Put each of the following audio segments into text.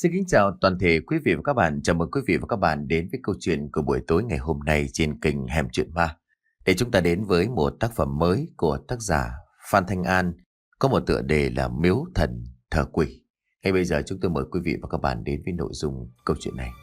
Xin kính chào toàn thể quý vị và các bạn. Chào mừng quý vị và các bạn đến với câu chuyện của buổi tối ngày hôm nay trên kênh Hẻm Chuyện Ma. Để chúng ta đến với một tác phẩm mới của tác giả Phan Thanh An có một tựa đề là Miếu Thần Thờ Quỷ. Ngay bây giờ chúng tôi mời quý vị và các bạn đến với nội dung câu chuyện này.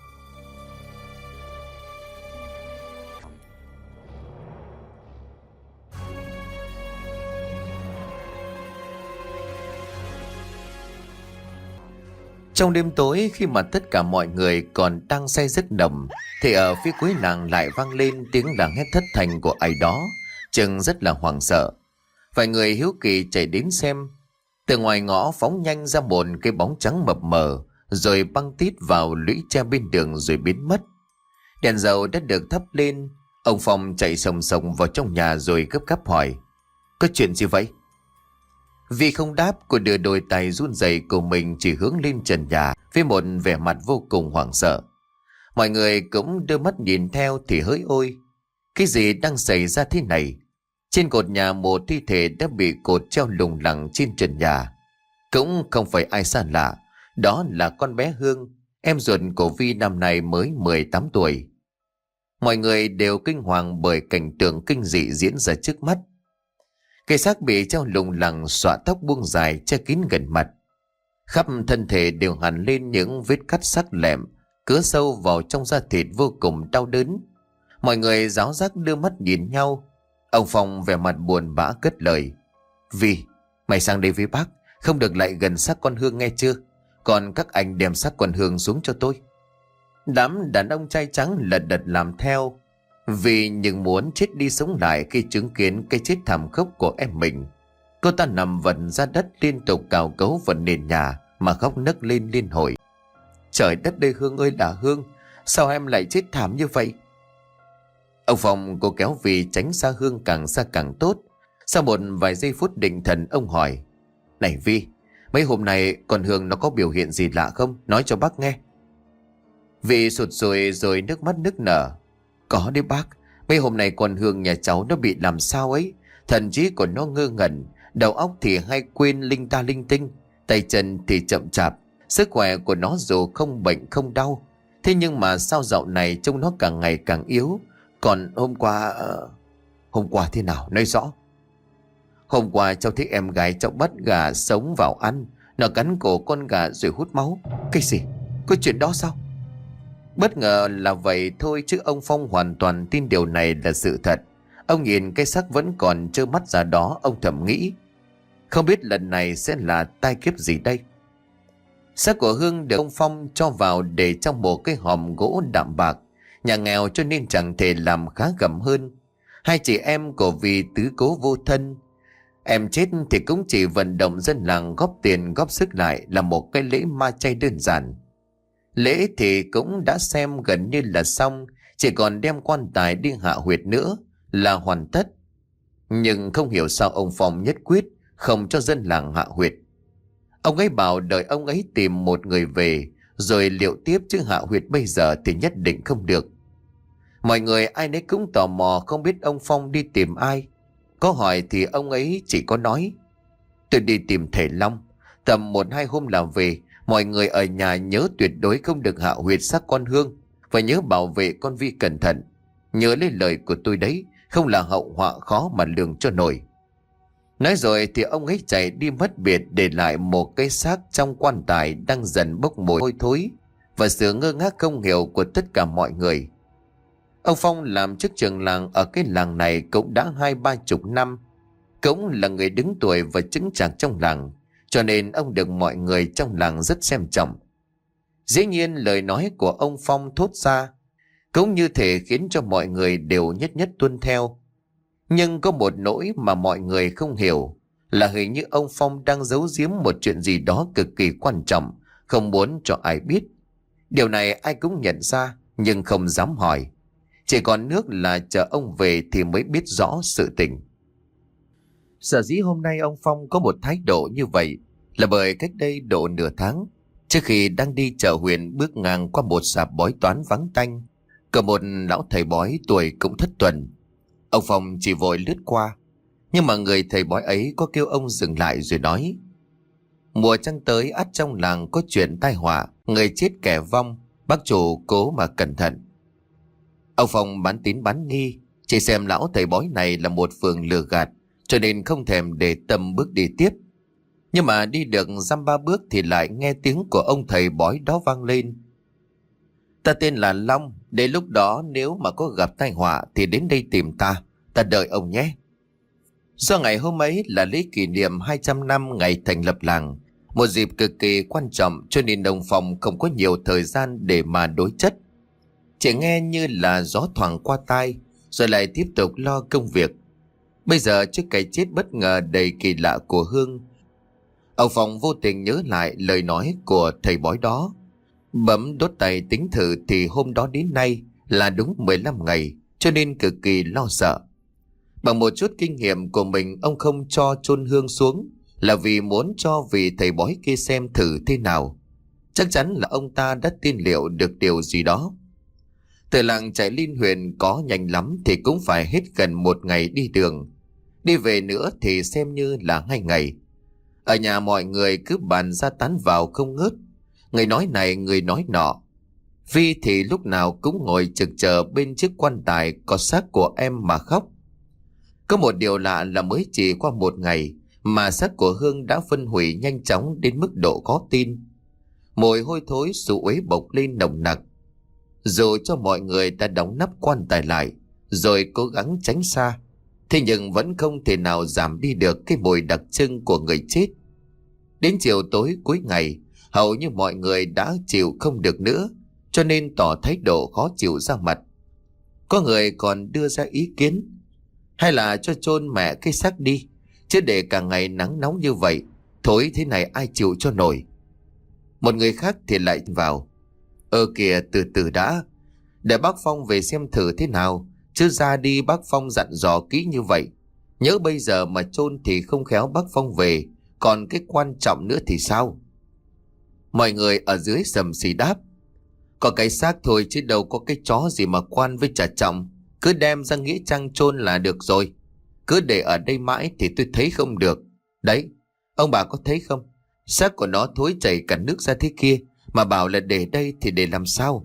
Trong đêm tối khi mà tất cả mọi người còn đang say giấc nồng thì ở phía cuối làng lại vang lên tiếng la hét thất thanh của ai đó, chừng rất là hoảng sợ. Vài người hiếu kỳ chạy đến xem. Từ ngoài ngõ phóng nhanh ra một cái bóng trắng mập mờ, rồi băng tít vào lũy tre bên đường rồi biến mất. Đèn dầu đã được thắp lên. Ông Phong chạy sồng sồng vào trong nhà rồi gấp gáp hỏi: "Có chuyện gì vậy?" Vì không đáp, cô đưa đôi tay run rẩy của mình chỉ hướng lên trần nhà với một vẻ mặt vô cùng hoảng sợ. Mọi người cũng đưa mắt nhìn theo thì hỡi ôi, cái gì đang xảy ra thế này? Trên cột nhà một thi thể đã bị cột treo lủng lẳng trên trần nhà. Cũng không phải ai xa lạ, đó là con bé Hương, em ruột của Vi năm nay mới 18 tuổi. Mọi người đều kinh hoàng bởi cảnh tượng kinh dị diễn ra trước mắt. Cây xác bị treo lủng lẳng, xõa tóc buông dài che kín gần mặt. Khắp thân thể đều hằn lên những vết cắt sắc lẹm, cứa sâu vào trong da thịt vô cùng đau đớn. Mọi người ráo rác đưa mắt nhìn nhau. Ông Phong vẻ mặt buồn bã cất lời: "Vi, mày sang đây với bác, không được lại gần xác con Hương nghe chưa? Còn các anh đem xác con Hương xuống cho tôi." Đám đàn ông trai trắng lật đật làm theo, vì nhưng muốn chết đi sống lại khi chứng kiến cái chết thảm khốc của em mình. Cô ta nằm vật ra đất liên tục cào cấu vào nền nhà mà khóc nấc lên liên hồi: "Trời đất ơi Hương ơi là Hương, sao em lại chết thảm như vậy?" Ông Phong cố kéo vì tránh xa Hương càng xa càng tốt. Sau một vài giây phút định thần, ông hỏi: "Này Vi, mấy hôm nay con Hương nó có biểu hiện gì lạ không? Nói cho bác nghe." Vi sụt sùi rồi nước mắt nức nở: "Có đấy bác, mấy hôm nay con Hương nhà cháu nó bị làm sao ấy. Thần trí của nó ngơ ngẩn, đầu óc thì hay quên linh ta linh tinh, tay chân thì chậm chạp. Sức khỏe của nó dù không bệnh không đau, thế nhưng mà sao dạo này trông nó càng ngày càng yếu. Còn hôm qua..." "Hôm qua thế nào? Nói rõ." "Hôm qua cháu thấy em gái cháu bắt gà sống vào ăn, nó cắn cổ con gà rồi hút máu." "Cái gì? Có chuyện đó sao?" Bất ngờ là vậy thôi chứ ông Phong hoàn toàn tin điều này là sự thật. Ông nhìn cái xác vẫn còn trơ mắt ra đó, ông thầm nghĩ: không biết lần này sẽ là tai kiếp gì đây. Xác của Hương được ông Phong cho vào để trong một cái hòm gỗ đạm bạc. Nhà nghèo cho nên chẳng thể làm khá gầm hơn. Hai chị em của vì tứ cố vô thân. Em chết thì cũng chỉ vận động dân làng góp tiền góp sức lại là một cái lễ ma chay đơn giản. Lễ thì cũng đã xem gần như là xong, chỉ còn đem quan tài đi hạ huyệt nữa là hoàn tất. Nhưng không hiểu sao ông Phong nhất quyết không cho dân làng hạ huyệt. Ông ấy bảo đợi ông ấy tìm một người về rồi liệu tiếp, chứ hạ huyệt bây giờ thì nhất định không được. Mọi người ai nấy cũng tò mò không biết ông Phong đi tìm ai. Có hỏi thì ông ấy chỉ có nói: "Tôi đi tìm thầy Long, tầm 1-2 hôm là về. Mọi người ở nhà nhớ tuyệt đối không được hạ huyệt xác con Hương, và nhớ bảo vệ con Vi cẩn thận. Nhớ lấy lời của tôi đấy, không là hậu họa khó mà lường cho nổi." Nói rồi thì ông ấy chạy đi mất biệt, để lại một cái xác trong quan tài đang dần bốc mùi hôi thối và sự ngơ ngác không hiểu của tất cả mọi người. Ông Phong làm chức trưởng làng ở cái làng này cũng đã 20-30 năm, cũng là người đứng tuổi và chững chạc trong làng, cho nên ông được mọi người trong làng rất xem trọng. Dĩ nhiên lời nói của ông Phong thốt ra cũng như thể khiến cho mọi người đều nhất nhất tuân theo. Nhưng có một nỗi mà mọi người không hiểu là hình như ông Phong đang giấu giếm một chuyện gì đó cực kỳ quan trọng, không muốn cho ai biết. Điều này ai cũng nhận ra nhưng không dám hỏi. Chỉ còn nước là chờ ông về thì mới biết rõ sự tình. Sở dĩ hôm nay ông Phong có một thái độ như vậy là bởi cách đây độ nửa tháng, trước khi đang đi chợ huyện, bước ngang qua một sạp bói toán vắng tanh, có một lão thầy bói tuổi cũng thất tuần. Ông Phong chỉ vội lướt qua, nhưng mà người thầy bói ấy có kêu ông dừng lại rồi nói: Mùa trăng tới ắt trong làng có chuyện tai họa, người chết kẻ vong, bác chủ cố mà cẩn thận. Ông Phong bán tín bán nghi, chỉ xem lão thầy bói này là một phường lừa gạt, cho nên không thèm để tâm bước đi tiếp. Nhưng mà đi được dăm ba bước thì lại nghe tiếng của ông thầy bói đó vang lên. Ta tên là Long, đến lúc đó nếu mà có gặp tai họa thì đến đây tìm ta, ta đợi ông nhé. Do ngày hôm ấy là lễ kỷ niệm 200 năm ngày thành lập làng, một dịp cực kỳ quan trọng, cho nên ông Phong không có nhiều thời gian để mà đối chất. Chỉ nghe như là gió thoảng qua tai, rồi lại tiếp tục lo công việc. Bây giờ trước cái chết bất ngờ đầy kỳ lạ của Hương, ông Phong vô tình nhớ lại lời nói của thầy bói đó. Bấm đốt tay tính thử thì hôm đó đến nay là đúng 15 ngày, cho nên cực kỳ lo sợ. Bằng một chút kinh nghiệm của mình, ông không cho chôn Hương xuống là vì muốn cho vị thầy bói kia xem thử thế nào. Chắc chắn là ông ta đã tiên liệu được điều gì đó. Từ làng chạy lên huyện có nhanh lắm thì cũng phải hết gần một ngày đi đường. Đi về nữa thì xem như là 2 ngày. Ở nhà mọi người cứ bàn ra tán vào không ngớt, người nói này người nói nọ. Vi thì lúc nào cũng ngồi trực chờ bên chiếc quan tài có xác của em mà khóc. Có một điều lạ là mới chỉ qua một ngày mà xác của Hương đã phân hủy nhanh chóng đến mức độ khó tin. Mùi hôi thối sụ uế bộc lên nồng nặc. Dù cho mọi người đã đóng nắp quan tài lại rồi cố gắng tránh xa, thế nhưng vẫn không thể nào giảm đi được cái mùi đặc trưng của người chết. Đến chiều tối cuối ngày, hầu như mọi người đã chịu không được nữa, cho nên tỏ thái độ khó chịu ra mặt. Có người còn đưa ra ý kiến, hay là cho chôn mẹ cái xác đi, chứ để cả ngày nắng nóng như vậy, thối thế này ai chịu cho nổi. Một người khác thì lại vào, kìa từ từ đã, để bác Phong về xem thử thế nào, chứ ra đi bác Phong dặn dò kỹ như vậy. Nhớ bây giờ mà chôn thì không khéo bác Phong về, còn cái quan trọng nữa thì sao? Mọi người ở dưới sầm xì đáp, có cái xác thôi chứ đâu có cái chó gì mà quan với trả trọng, cứ đem ra nghĩa trang chôn là được rồi. Cứ để ở đây mãi thì tôi thấy không được. Đấy, ông bà có thấy không? Xác của nó thối chảy cả nước ra thế kia, mà bảo là để đây thì để làm sao?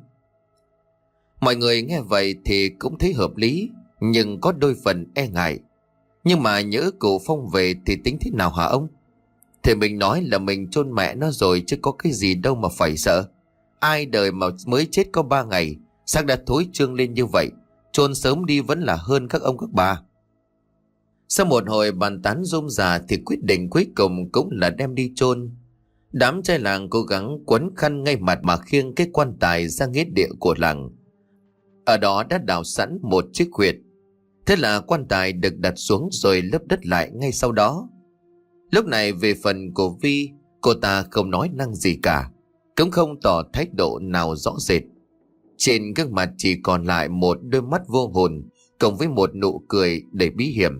Mọi người nghe vậy thì cũng thấy hợp lý, nhưng có đôi phần e ngại. Nhưng mà nhỡ cụ Phong về thì tính thế nào hả ông? Thì mình nói là mình chôn mẹ nó rồi chứ có cái gì đâu mà phải sợ. Ai đời mà mới chết có 3 ngày, xác đã thối trương lên như vậy, chôn sớm đi vẫn là hơn các ông các bà. Sau một hồi bàn tán rôm rả thì quyết định cuối cùng cũng là đem đi chôn. Đám trai làng cố gắng quấn khăn ngay mặt mà khiêng cái quan tài ra nghĩa địa của làng. Ở đó đã đào sẵn một chiếc huyệt. Thế là quan tài được đặt xuống rồi lấp đất lại ngay sau đó. Lúc này về phần của Vi, cô ta không nói năng gì cả, cũng không tỏ thái độ nào rõ rệt. Trên gương mặt chỉ còn lại một đôi mắt vô hồn, cộng với một nụ cười đầy bí hiểm.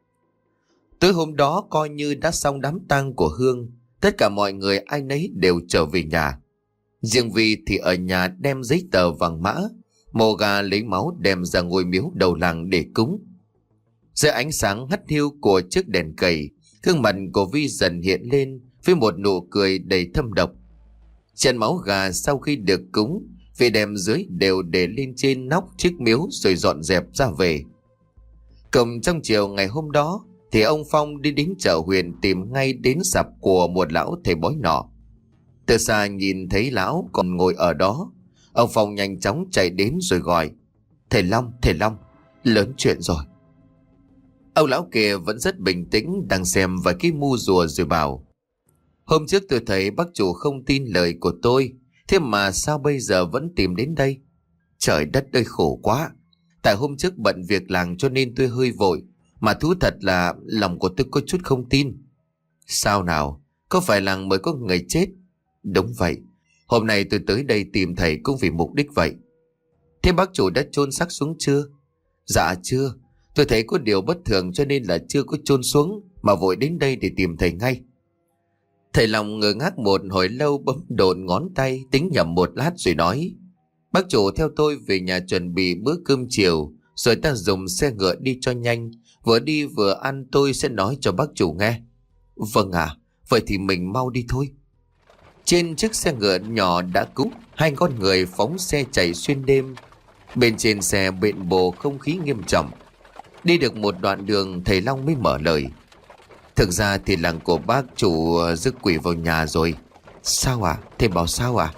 Tối hôm đó coi như đã xong đám tang của Hương, tất cả mọi người ai nấy đều trở về nhà. Riêng Vi thì ở nhà đem giấy tờ vàng mã, mồ gà lấy máu đem ra ngôi miếu đầu làng để cúng. Dưới ánh sáng hắt hiu của chiếc đèn cầy, gương mặt của Vi dần hiện lên với một nụ cười đầy thâm độc. Chân máu gà sau khi được cúng, Vi đem dưới đều để lên trên nóc chiếc miếu rồi dọn dẹp ra về. Cùng trong chiều ngày hôm đó thì ông Phong đi đến chợ huyện tìm ngay đến sạp của một lão thầy bói nọ. Từ xa nhìn thấy lão còn ngồi ở đó, ông Phong nhanh chóng chạy đến rồi gọi, thầy Long, lớn chuyện rồi. Ông lão kia vẫn rất bình tĩnh đang xem vài cái mu rùa rồi bảo, hôm trước tôi thấy bác chủ không tin lời của tôi, thế mà sao bây giờ vẫn tìm đến đây? Trời đất ơi khổ quá. Tại hôm trước bận việc làng cho nên tôi hơi vội, mà thú thật là lòng của tôi có chút không tin. Sao nào? Có phải làng mới có người chết? Đúng vậy. Hôm nay tôi tới đây tìm thầy cũng vì mục đích vậy. Thế bác chủ đã chôn xác xuống chưa? Dạ chưa. Tôi thấy có điều bất thường cho nên là chưa có chôn xuống, mà vội đến đây để tìm thầy ngay. Thầy Long ngơ ngác một hồi lâu, bấm độn ngón tay tính nhầm một lát rồi nói, bác chủ theo tôi về nhà chuẩn bị bữa cơm chiều, rồi ta dùng xe ngựa đi cho nhanh. Vừa đi vừa ăn tôi sẽ nói cho bác chủ nghe. Vâng ạ, Vậy thì mình mau đi thôi. Trên chiếc xe ngựa nhỏ đã cứu, hai con người phóng xe chạy xuyên đêm. Bên trên xe bện bồ không khí nghiêm trọng. Đi được một đoạn đường, thầy Long mới mở lời. Thực ra thì làng của bác chủ rước quỷ vào nhà rồi. Sao à? Thầy bảo sao à?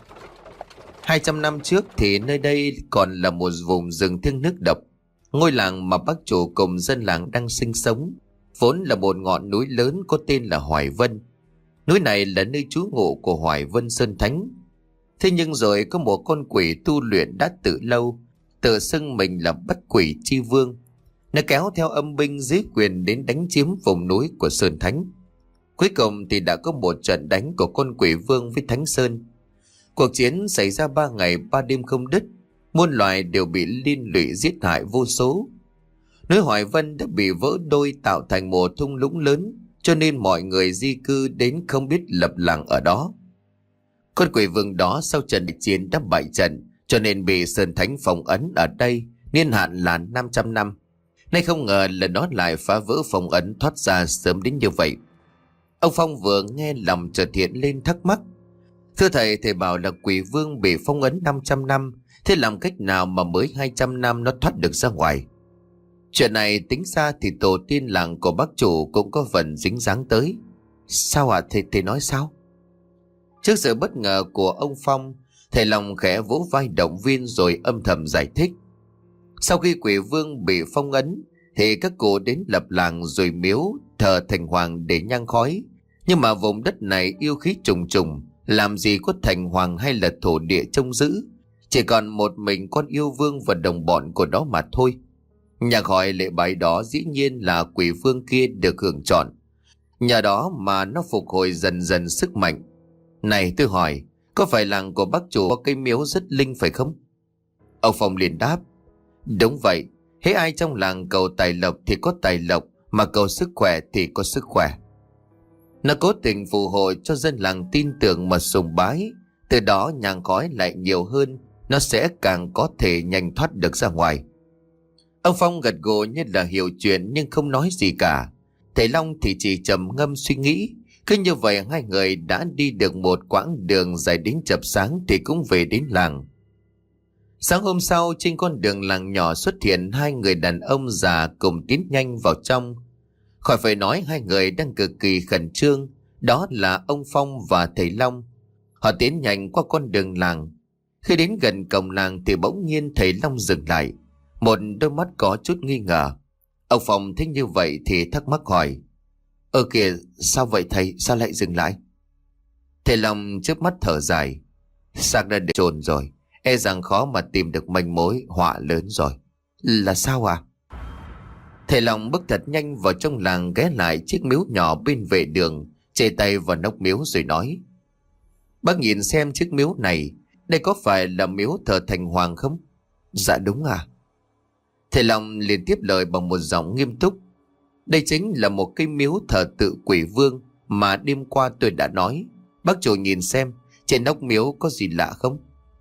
200 năm trước thì nơi đây còn là một vùng rừng thiêng nước độc. Ngôi làng mà bác chủ cùng dân làng đang sinh sống vốn là một ngọn núi lớn có tên là Hoài Vân. Núi này là nơi trú ngụ của Hoài Vân Sơn Thánh. Thế nhưng rồi có một con quỷ tu luyện đã từ lâu, tự xưng mình là Bất Quỷ Chi Vương. Nó kéo theo âm binh dưới quyền đến đánh chiếm vùng núi của Sơn Thánh. Cuối cùng thì đã có một trận đánh của con quỷ vương với Thánh Sơn. Cuộc chiến xảy ra 3 ngày 3 đêm không đứt, muôn loài đều bị liên lụy giết hại vô số. Núi Hoài Vân đã bị vỡ đôi tạo thành một thung lũng lớn, cho nên mọi người di cư đến không biết lập làng ở đó. Con quỷ vương đó sau trận chiến đã bại trận, cho nên bị Sơn Thánh phong ấn ở đây, niên hạn là 500 năm. Nay không ngờ là nó lại phá vỡ phong ấn thoát ra sớm đến như vậy. Ông Phong vừa nghe lòng chợt hiện lên thắc mắc. Thưa thầy, thầy bảo là quỷ vương bị phong ấn 500 năm, thế làm cách nào mà mới 200 năm nó thoát được ra ngoài? Chuyện này tính ra thì tổ tiên làng của bác chủ cũng có phần dính dáng tới. Sao ạ? Thầy nói sao? Trước sự bất ngờ của ông Phong, thầy Long khẽ vỗ vai động viên rồi âm thầm giải thích. Sau khi quỷ vương bị phong ấn thì các cụ đến lập làng rồi miếu thờ thành hoàng để nhang khói. Nhưng mà vùng đất này yêu khí trùng trùng, làm gì có thành hoàng hay là thổ địa trông giữ. Chỉ còn một mình con yêu vương và đồng bọn của nó mà thôi. Nhà khỏi lễ bái đó dĩ nhiên là quỷ vương kia được hưởng chọn. Nhờ đó mà nó phục hồi dần dần sức mạnh. Này tôi hỏi, có phải làng của bác chủ có cây miếu rất linh phải không? Ông Phong liền đáp. Đúng vậy, hễ ai trong làng cầu tài lộc thì có tài lộc, mà cầu sức khỏe thì có sức khỏe. Nó cố tình phù hộ cho dân làng tin tưởng mà sùng bái. Từ đó nhang khói lại nhiều hơn, nó sẽ càng có thể nhanh thoát được ra ngoài. Ông Phong gật gù như là hiểu chuyện nhưng không nói gì cả. Thầy Long thì chỉ trầm ngâm suy nghĩ. Cứ như vậy hai người đã đi được một quãng đường dài đến chập sáng thì cũng về đến làng. Sáng hôm sau, trên con đường làng nhỏ xuất hiện hai người đàn ông già cùng tiến nhanh vào trong. Khỏi phải nói hai người đang cực kỳ khẩn trương, đó là ông Phong và thầy Long. Họ tiến nhanh qua con đường làng. Khi đến gần cổng làng thì bỗng nhiên thầy Long dừng lại, một đôi mắt có chút nghi ngờ. Ông Phong thấy như vậy thì thắc mắc hỏi. Kìa, sao vậy thầy, sao lại dừng lại? Thầy Long chớp mắt thở dài. Xác đã được chôn rồi, e rằng khó mà tìm được manh mối, họa lớn rồi. Là sao à? Thầy Long bước thật nhanh vào trong làng, ghé lại chiếc miếu nhỏ bên vệ đường, chê tay vào nóc miếu rồi nói. Bác nhìn xem chiếc miếu này, đây có phải là miếu thờ thành hoàng không? Dạ đúng à. Thầy Long liền tiếp lời bằng một giọng nghiêm túc. Đây chính là một cây miếu thờ tự quỷ vương mà đêm qua tôi đã nói. Bác chủ nhìn xem, trên nóc miếu có gì lạ không?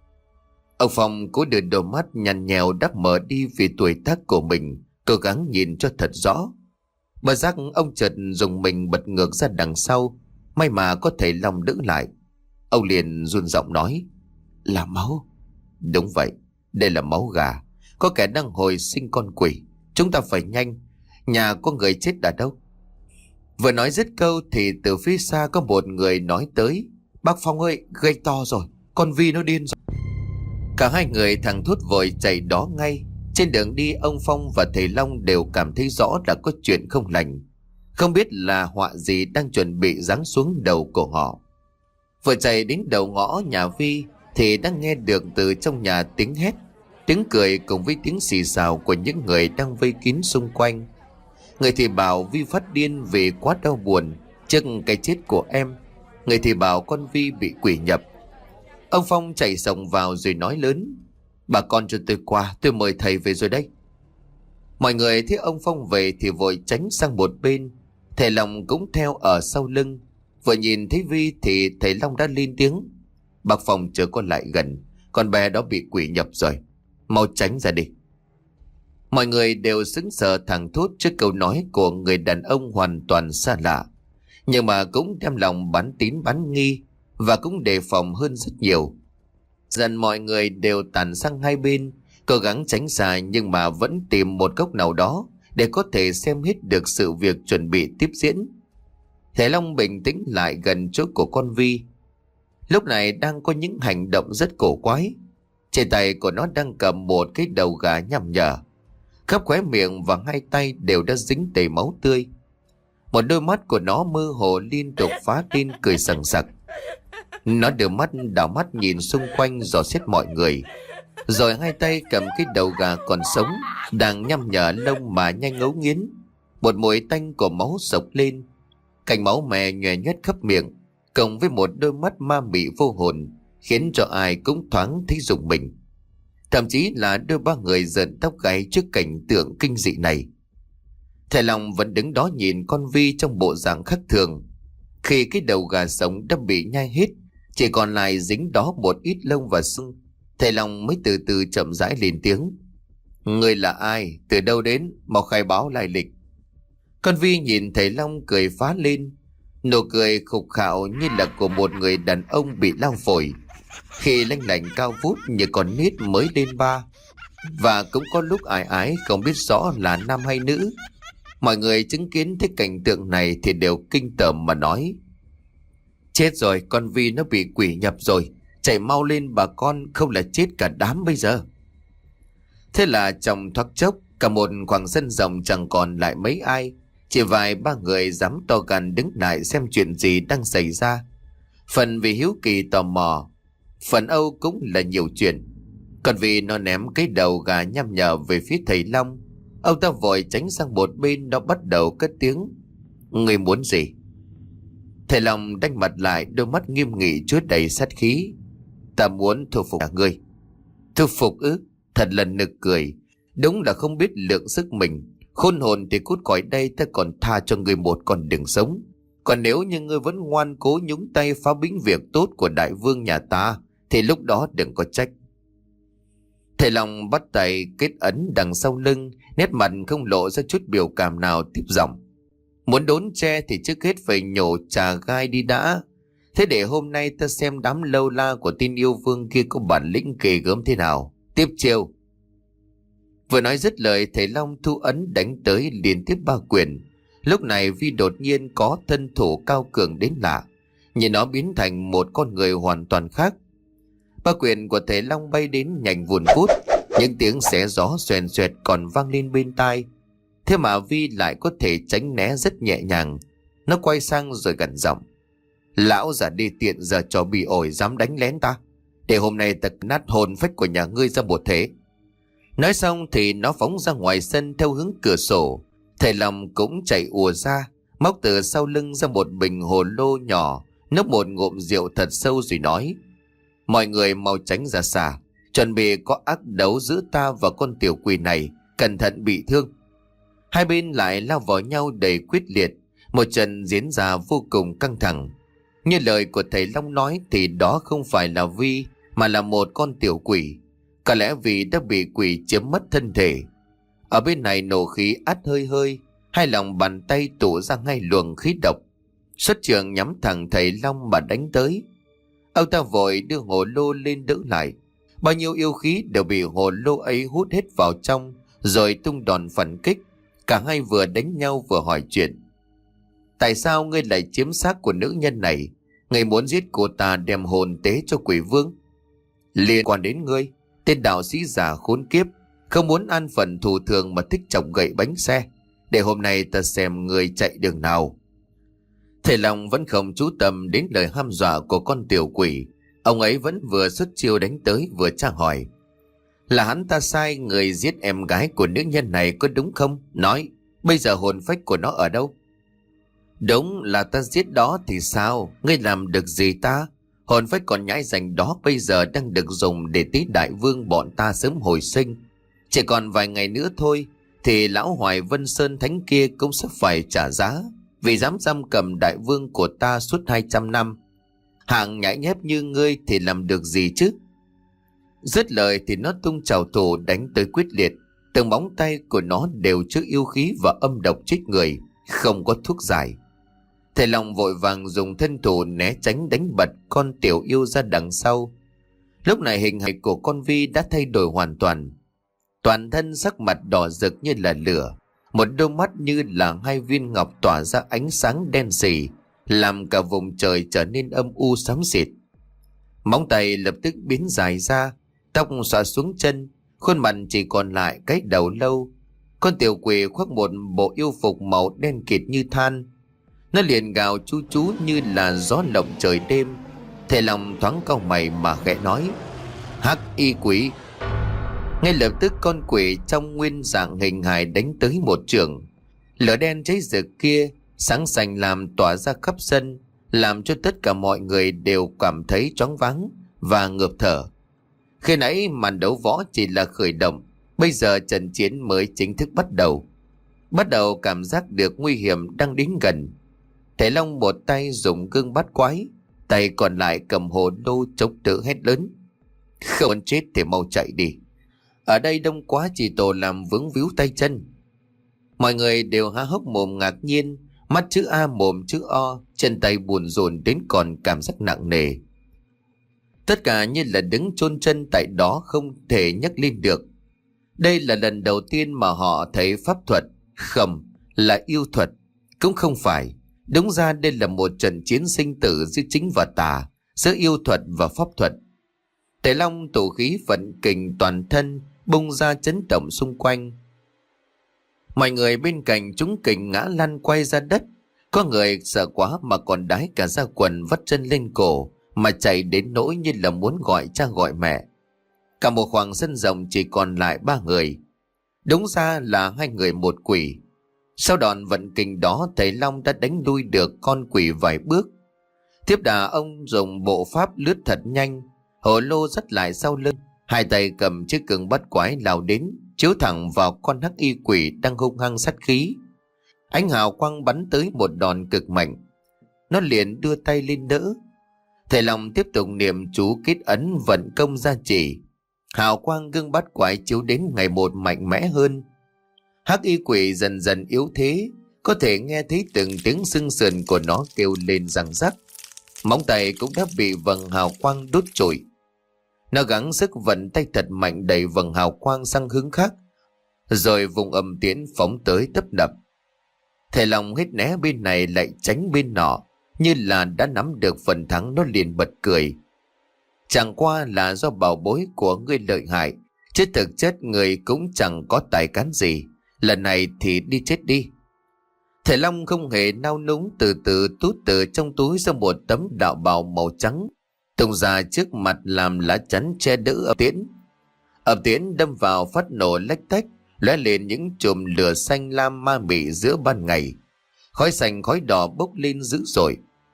Ông Phong cố đưa đôi mắt nhăn nhèo đắp mờ đi vì tuổi tác của mình, cố gắng nhìn cho thật rõ. Bất giác ông chợt dùng mình bật ngược ra đằng sau, may mà có thầy Long đỡ lại. Ông liền run giọng nói. Là máu. Đúng vậy, đây là máu gà. Có kẻ đang hồi sinh con quỷ. Chúng ta phải nhanh. Nhà có người chết ở đâu? Vừa nói dứt câu thì từ phía xa có một người nói tới. Bác Phong ơi, gây to rồi, con Vi nó điên rồi. Cả hai người thằng thốt vội chạy đó ngay. Trên đường đi ông Phong và thầy Long đều cảm thấy rõ là có chuyện không lành. Không biết là họa gì đang chuẩn bị giáng xuống đầu của họ. Vừa chạy đến đầu ngõ nhà Vi thì đang nghe được từ trong nhà tiếng hét, tiếng cười cùng với tiếng xì xào của những người đang vây kín xung quanh. Người thì bảo Vi phát điên vì quá đau buồn trước cái chết của em. Người thì bảo con Vi bị quỷ nhập. Ông Phong chạy xông vào rồi nói lớn. Bà con cho tôi qua, tôi mời thầy về rồi đây. Mọi người thấy ông Phong về thì vội tránh sang một bên. Thầy Long cũng theo ở sau lưng. Vừa nhìn thấy Vi thì thầy Long đã lên tiếng. Bác Phong chưa có lại gần, con bé đó bị quỷ nhập rồi, mau tránh ra đi. Mọi người đều sững sờ thẳng thốt trước câu nói của người đàn ông hoàn toàn xa lạ. nhưng mà cũng đem lòng bán tín bán nghi và cũng đề phòng hơn rất nhiều. Dần mọi người đều tản sang hai bên, cố gắng tránh xa nhưng mà vẫn tìm một góc nào đó để có thể xem hết được sự việc chuẩn bị tiếp diễn. Thầy Long bình tĩnh lại gần chỗ của con Vi. Lúc này đang có những hành động rất cổ quái. Trên tay của nó đang cầm một cái đầu gà nhằm nhở. Khắp khóe miệng và hai tay đều đã dính đầy máu tươi. Một đôi mắt của nó mơ hồ liên tục phá lên cười sằng sặc. Nó đưa mắt đảo mắt nhìn xung quanh dò xét mọi người. Rồi hai tay cầm cái đầu gà còn sống đang nhăm nhở lông mà nhanh ngấu nghiến. Một mùi tanh của máu sộc lên. Cành máu mè nhòe nhét khắp miệng, cộng với một đôi mắt ma mị vô hồn, khiến cho ai cũng thoáng thấy rùng mình. Thậm chí là đôi ba người giận tóc gáy trước cảnh tượng kinh dị này. Thầy Long vẫn đứng đó nhìn con Vi trong bộ dạng khác thường. Khi cái đầu gà sống đã bị nhai hết, chỉ còn lại dính đó một ít lông và xương, thầy Long mới từ từ chậm rãi lên tiếng. Người là ai? Từ đâu đến? Mau khai báo lai lịch. Con Vi nhìn thầy Long cười phá lên. Nụ cười khục khạo như là của một người đàn ông bị lao phổi, khi lanh lảnh cao vút như con nít mới lên ba. Và cũng có lúc ái ái không biết rõ là nam hay nữ. Mọi người chứng kiến thấy cảnh tượng này thì đều kinh tởm mà nói: chết rồi, con Vi nó bị quỷ nhập rồi. Chạy mau lên bà con, không là chết cả đám bây giờ. Thế là trong thoáng chốc, cả một khoảng sân rộng chẳng còn lại mấy ai. Chỉ vài ba người dám to gan đứng lại xem chuyện gì đang xảy ra. Phần vì hiếu kỳ tò mò, phần Âu cũng là nhiều chuyện. Còn vì nó ném cái đầu gà nhăm nhở về phía thầy Long, ông ta vội tránh sang một bên. Nó bắt đầu cất tiếng: người muốn gì? Thầy Long đanh mặt lại, đôi mắt nghiêm nghị chứa đầy sát khí. Ta muốn thu phục ngươi. Thu phục ư? Thật là nực cười. Đúng là không biết lượng sức mình. Khôn hồn thì cút khỏi đây, ta còn tha cho ngươi một con đường sống. Còn nếu như ngươi vẫn ngoan cố nhúng tay phá bĩnh việc tốt của đại vương nhà ta, thì lúc đó đừng có trách. Thầy Long bắt tay kết ấn đằng sau lưng, nét mặt không lộ ra chút biểu cảm nào, tiếp giọng: muốn đốn tre thì trước hết phải nhổ trà gai đi đã. Thế để hôm nay ta xem đám lâu la của tin yêu vương kia có bản lĩnh ghê gớm thế nào. Tiếp chiêu. Vừa nói dứt lời, thầy Long thu ấn đánh tới liên tiếp ba quyền. Lúc này Vi đột nhiên có thân thủ cao cường đến lạ, nhìn nó biến thành một con người hoàn toàn khác. Ba quyền của thầy Long bay đến nhanh vùn vút, những tiếng xé gió xoèn xoẹt còn vang lên bên tai. Thế mà Vi lại có thể tránh né rất nhẹ nhàng. Nó quay sang rồi gằn giọng: lão già đi tiện giờ trò bị ổi dám đánh lén ta, để hôm nay ta nát hồn phách của nhà ngươi ra một thế. Nói xong thì nó phóng ra ngoài sân theo hướng cửa sổ. Thầy Long cũng chạy ùa ra, móc từ sau lưng ra một bình hồ lô nhỏ, nốc một ngụm rượu thật sâu rồi nói: mọi người mau tránh ra xa, chuẩn bị có ác đấu giữa ta và con tiểu quỷ này, cẩn thận bị thương. Hai bên lại lao vào nhau đầy quyết liệt. Một trận diễn ra vô cùng căng thẳng. Như lời của thầy Long nói thì đó không phải là Vi, mà là một con tiểu quỷ. Có lẽ vì đã bị quỷ chiếm mất thân thể. Ở bên này nổ khí át hơi hơi, hai lòng bàn tay tụ ra ngay luồng khí độc, xuất trường nhắm thẳng thầy Long mà đánh tới. Ông ta vội đưa hồ lô lên đỡ lại. Bao nhiêu yêu khí đều bị hồ lô ấy hút hết vào trong, rồi tung đòn phản kích. Cả hai vừa đánh nhau vừa hỏi chuyện: tại sao ngươi lại chiếm xác của nữ nhân này? Ngươi muốn giết cô ta đem hồn tế cho quỷ vương? Liên quan đến ngươi, tên đạo sĩ già khốn kiếp, không muốn an phận thù thường mà thích chọc gậy bánh xe. Để hôm nay ta xem ngươi chạy đường nào. Thầy Long vẫn không chú tâm đến lời hăm dọa của con tiểu quỷ. Ông ấy vẫn vừa xuất chiêu đánh tới vừa tra hỏi: là hắn ta sai người giết em gái của nữ nhân này có đúng không? Nói, bây giờ hồn phách của nó ở đâu? Đúng là ta giết đó thì sao? Ngươi làm được gì ta? Hồn phách còn nhãi rành đó bây giờ đang được dùng để tí đại vương bọn ta sớm hồi sinh. Chỉ còn vài ngày nữa thôi thì lão Hoài Vân Sơn Thánh kia cũng sắp phải trả giá vì dám giam cầm đại vương của ta suốt 200 năm. Hạng nhãi nhép như ngươi thì làm được gì chứ? Dứt lời thì nó tung trảo thủ đánh tới quyết liệt. Từng móng tay của nó đều chứa yêu khí và âm độc chết người, không có thuốc giải. Thầy Long vội vàng dùng thân thủ né tránh đánh bật con tiểu yêu ra đằng sau. Lúc này hình hài của con Vi đã thay đổi hoàn toàn. Toàn thân sắc mặt đỏ rực như là lửa, một đôi mắt như là hai viên ngọc tỏa ra ánh sáng đen sì, làm cả vùng trời trở nên âm u xám xịt. Móng tay lập tức biến dài ra, tóc xõa xuống chân, khuôn mặt chỉ còn lại cái đầu lâu. Con tiểu quỷ khoác một bộ yêu phục màu đen kịt như than. Nó liền gào chú chú như là gió lộng trời đêm. Thầy Long thoáng cau mày mà khẽ nói: Hắc y quỷ. Ngay lập tức con quỷ trong nguyên dạng hình hài đánh tới một chưởng. Lửa đen cháy rực kia sáng sành làm tỏa ra khắp sân, làm cho tất cả mọi người đều cảm thấy choáng váng và ngợp thở. Khi nãy màn đấu võ chỉ là khởi động, bây giờ trận chiến mới chính thức bắt đầu. Bắt đầu cảm giác được nguy hiểm đang đến gần. Thầy Long một tay dùng gương bắt quái, tay còn lại cầm hồ lô chống tự hét lớn: Không chết thì mau chạy đi, ở đây đông quá, chỉ tổ làm vướng víu tay chân. Mọi người đều há hốc mồm ngạc nhiên, mắt chữ A mồm chữ O, chân tay buồn rộn đến còn cảm giác nặng nề. Tất cả như là đứng chôn chân tại đó, không thể nhấc lên được. Đây là lần đầu tiên mà họ thấy pháp thuật, không là yêu thuật, cũng không phải. Đúng ra đây là một trận chiến sinh tử giữa chính và tà, giữa yêu thuật và pháp thuật. Tề Long tụ khí vận kình toàn thân bung ra chấn động xung quanh. Mọi người bên cạnh chúng kình ngã lăn quay ra đất. Có người sợ quá mà còn đái cả ra quần, vắt chân lên cổ mà chạy đến nỗi như là muốn gọi cha gọi mẹ. Cả một khoảng sân rộng chỉ còn lại 3 người. Đúng ra là 2 người một quỷ. Sau đòn vận kình đó, thầy Long đã đánh lui được con quỷ vài bước. Tiếp đà ông dùng bộ pháp lướt thật nhanh, hồ lô dắt lại sau lưng, hai tay cầm chiếc gương bắt quái lao đến, chiếu thẳng vào con hắc y quỷ đang hung hăng sát khí. Ánh hào quang bắn tới một đòn cực mạnh, nó liền đưa tay lên đỡ. Thầy Long tiếp tục niệm chú kết ấn vận công gia trì. Hào quang gương bắt quái chiếu đến ngày một mạnh mẽ hơn. Hắc y quỷ dần dần yếu thế, có thể nghe thấy từng tiếng xương sườn của nó kêu lên răng rắc. Móng tay cũng đã bị vầng hào quang đốt trụi. Nó gắng sức vận tay thật mạnh đẩy vầng hào quang sang hướng khác, rồi vùng âm tiễn phóng tới tấp đập. Thầy Long hết né bên này lại tránh bên nọ, như là đã nắm được phần thắng. Nó liền bật cười: Chẳng qua là do bảo bối của ngươi lợi hại, chứ thực chất người cũng chẳng có tài cán gì. Lần này thì đi chết đi. Thầy Long không hề nao núng, từ từ tút từ trong túi ra một tấm đạo bào màu trắng, tung ra trước mặt làm lá chắn che đỡ ập tiễn. Ập tiễn đâm vào phát nổ lách tách, lóe lên những chùm lửa xanh lam ma mị giữa ban ngày. Khói xanh khói đỏ bốc lên dữ dội.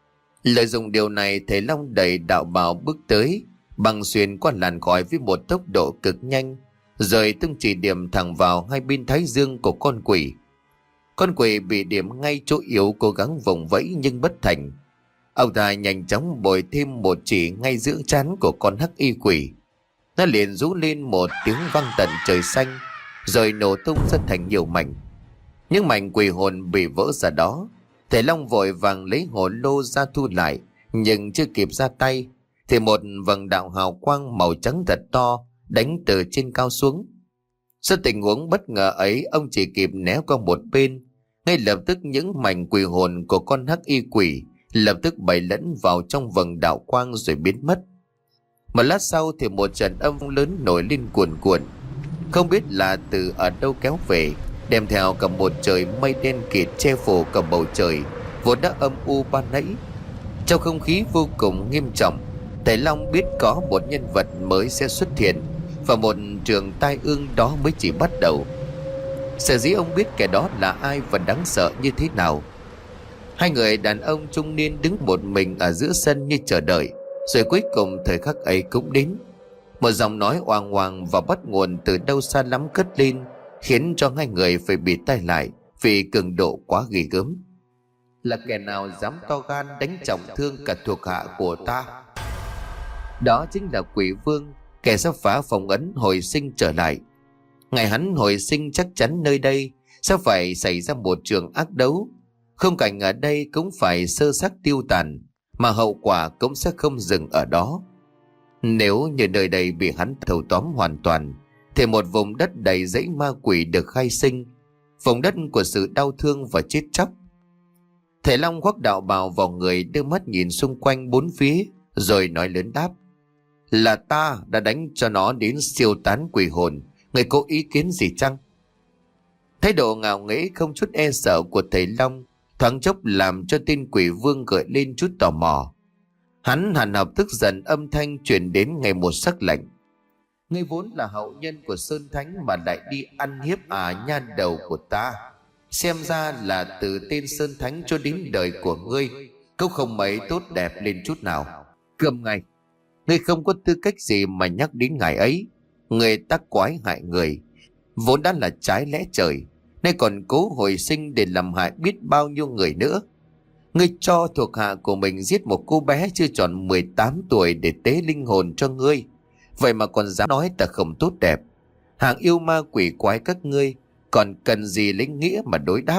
Lợi dụng điều này, thầy Long đẩy đạo bào bước tới, băng xuyên qua làn khói với một tốc độ cực nhanh, rồi tung chỉ điểm thẳng vào hai bên thái dương của con quỷ. Con quỷ bị điểm ngay chỗ yếu, cố gắng vùng vẫy nhưng bất thành. Ông ta nhanh chóng bồi thêm một chỉ ngay giữa trán của con hắc y quỷ. Nó liền rú lên một tiếng vang tận trời xanh, rồi nổ tung ra thành nhiều mảnh. Những mảnh quỷ hồn bị vỡ ra đó, thầy Long vội vàng lấy hồ lô ra thu lại, nhưng chưa kịp ra tay thì một vầng đạo hào quang màu trắng thật to đánh từ trên cao xuống. Sau tình huống bất ngờ ấy, ông chỉ kịp né qua một bên. Ngay lập tức những mảnh quỷ hồn của con hắc y quỷ lập tức bay lẫn vào trong vầng đạo quang rồi biến mất. Một lát sau thì một trận âm phong lớn nổi lên cuồn cuộn, không biết là từ ở đâu kéo về, đem theo cả một trời mây đen kịt che phủ cả bầu trời vốn đã âm u ban nãy. Trong không khí vô cùng nghiêm trọng, thầy Long biết có một nhân vật mới sẽ xuất hiện, và một trường tai ương đó mới chỉ bắt đầu. Sở dĩ ông biết kẻ đó là ai và đáng sợ như thế nào. Hai người đàn ông trung niên đứng một mình ở giữa sân như chờ đợi. Rồi cuối cùng thời khắc ấy cũng đến. Một giọng nói oang oang và bắt nguồn từ đâu xa lắm cất lên, khiến cho hai người phải bịt tai lại vì cường độ quá ghê gớm. Là kẻ nào dám to gan đánh trọng thương cả thuộc hạ của ta? Đó chính là Quỷ Vương, kẻ sắp phá phong ấn hồi sinh trở lại. Ngày hắn hồi sinh chắc chắn nơi đây sẽ phải xảy ra một trường ác đấu. Khung cảnh ở đây cũng phải sơ xác tiêu tàn, mà hậu quả cũng sẽ không dừng ở đó. Nếu như nơi đây bị hắn thâu tóm hoàn toàn, thì một vùng đất đầy dẫy ma quỷ được khai sinh, vùng đất của sự đau thương và chết chóc. Thầy Long khoác đạo bào vào người, đưa mắt nhìn xung quanh bốn phía, rồi nói lớn đáp: Là ta đã đánh cho nó đến siêu tán quỷ hồn, người có ý kiến gì chăng? Thái độ ngạo nghễ không chút e sợ của thầy Long thoáng chốc làm cho tên quỷ vương gợi lên chút tò mò. Hắn hằn học tức giận, âm thanh truyền đến ngày một sắc lạnh: Ngươi vốn là hậu nhân của Sơn Thánh mà lại đi ăn hiếp nha đầu của ta. Xem ra là từ tên Sơn Thánh cho đến đời của ngươi cũng không mấy tốt đẹp lên chút nào. Câm ngay! Ngươi không có tư cách gì mà nhắc đến ngài ấy. Người ta quái hại người, vốn đã là trái lẽ trời, nay còn cố hồi sinh để làm hại biết bao nhiêu người nữa. Ngươi cho thuộc hạ của mình giết một cô bé chưa tròn 18 tuổi để tế linh hồn cho ngươi, vậy mà còn dám nói ta không tốt đẹp. Hạng yêu ma quỷ quái các ngươi còn cần gì lấy nghĩa mà đối đáp?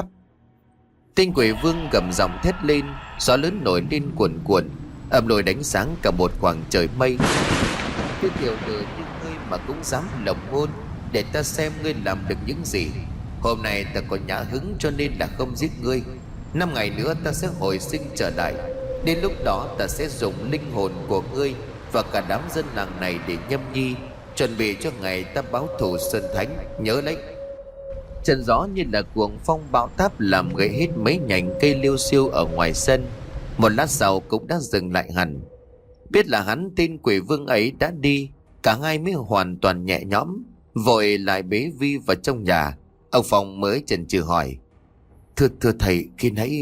Tên quỷ vương gầm giọng thét lên, gió lớn nổi lên cuồn cuộn, âm lôi đánh sáng cả một khoảng trời mây. Cái tiểu tử như ngươi mà cũng dám lộng ngôn, để ta xem ngươi làm được những gì. Hôm nay ta có nhã hứng cho nên là không giết ngươi. 5 ngày nữa ta sẽ hồi sinh trở lại. Đến lúc đó ta sẽ dùng linh hồn của ngươi và cả đám dân làng này để nhâm nhi, chuẩn bị cho ngày ta báo thù Sơn Thánh. Nhớ lấy! Trận gió như là cuồng phong bão táp làm gãy hết mấy nhành cây liêu xiêu ở ngoài sân. Một lát sau cũng đã dừng lại hẳn. Biết là hắn tên quỷ vương ấy đã đi, cả hai mới hoàn toàn nhẹ nhõm, vội lại bế Vi vào trong nhà. Ông Phong mới chần chừ hỏi: Thưa thầy, khi nãy...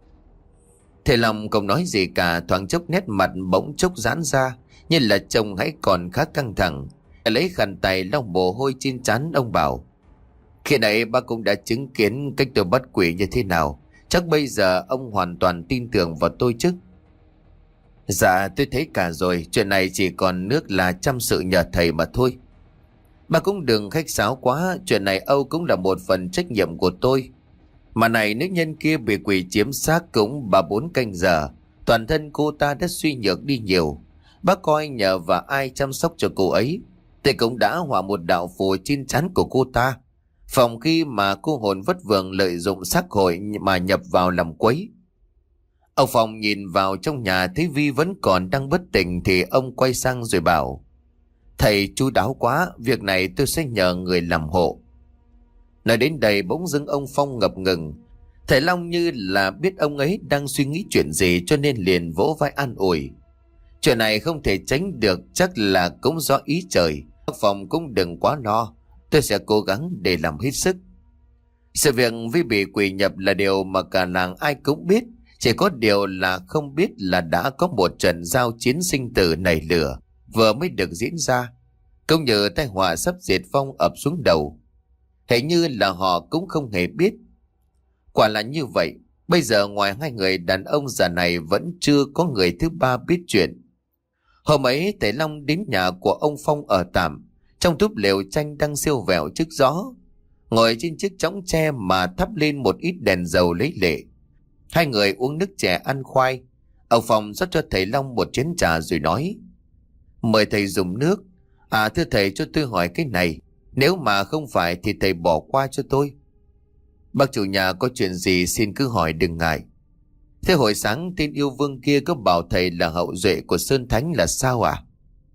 Thầy Long không nói gì cả, thoáng chốc nét mặt bỗng chốc giãn ra, như là trông hãy còn khá căng thẳng. Lấy khăn tay lau mồ hôi trên trán, ông bảo: Khi nãy bác cũng đã chứng kiến cách tôi bắt quỷ như thế nào, chắc bây giờ ông hoàn toàn tin tưởng vào tôi chứ? Dạ tôi thấy cả rồi, chuyện này chỉ còn nước là chăm sự nhờ thầy mà thôi. Bà cũng đừng khách sáo quá, chuyện này Âu cũng là một phần trách nhiệm của tôi. Mà này, nữ nhân kia bị quỷ chiếm xác cũng 3-4 canh giờ, toàn thân cô ta đã suy nhược đi nhiều. Bác coi nhờ và ai chăm sóc cho cô ấy, thì cũng đã hòa một đạo phù trên trán của cô ta, phòng khi mà cô hồn vất vưởng lợi dụng xác hội mà nhập vào làm quấy. Ông Phong nhìn vào trong nhà thấy Vi vẫn còn đang bất tỉnh thì ông quay sang rồi bảo: Thầy chu đáo quá, việc này tôi sẽ nhờ người làm hộ. Nói đến đây bỗng dưng ông Phong ngập ngừng. Thầy Long như là biết ông ấy đang suy nghĩ chuyện gì cho nên liền vỗ vai an ủi: Chuyện này không thể tránh được, chắc là cũng do ý trời. Ông Phong cũng đừng quá lo, tôi sẽ cố gắng để làm hết sức. Sự việc Vi bị quỷ nhập là điều mà cả làng ai cũng biết, chỉ có điều là không biết là đã có một trận giao chiến sinh tử nảy lửa vừa mới được diễn ra, cũng như tai họa sắp diệt vong ập xuống đầu. Hình như là họ cũng không hề biết. Quả là như vậy, bây giờ ngoài hai người đàn ông già này vẫn chưa có người thứ ba biết chuyện. Hôm ấy thầy Long đến nhà của ông Phong ở tạm, trong túp lều tranh đang siêu vẹo trước gió, ngồi trên chiếc chõng tre mà thắp lên một ít đèn dầu lấy lệ. Hai người uống nước chè ăn khoai. Ông Phong rót cho thầy Long một chén trà rồi nói: Mời thầy dùng nước. Thưa thầy, cho tôi hỏi cái này, nếu mà không phải thì thầy bỏ qua cho tôi. Bác chủ nhà có chuyện gì xin cứ hỏi đừng ngại. Thế hồi sáng tên yêu vương kia có bảo thầy là hậu duệ của Sơn Thánh là sao à?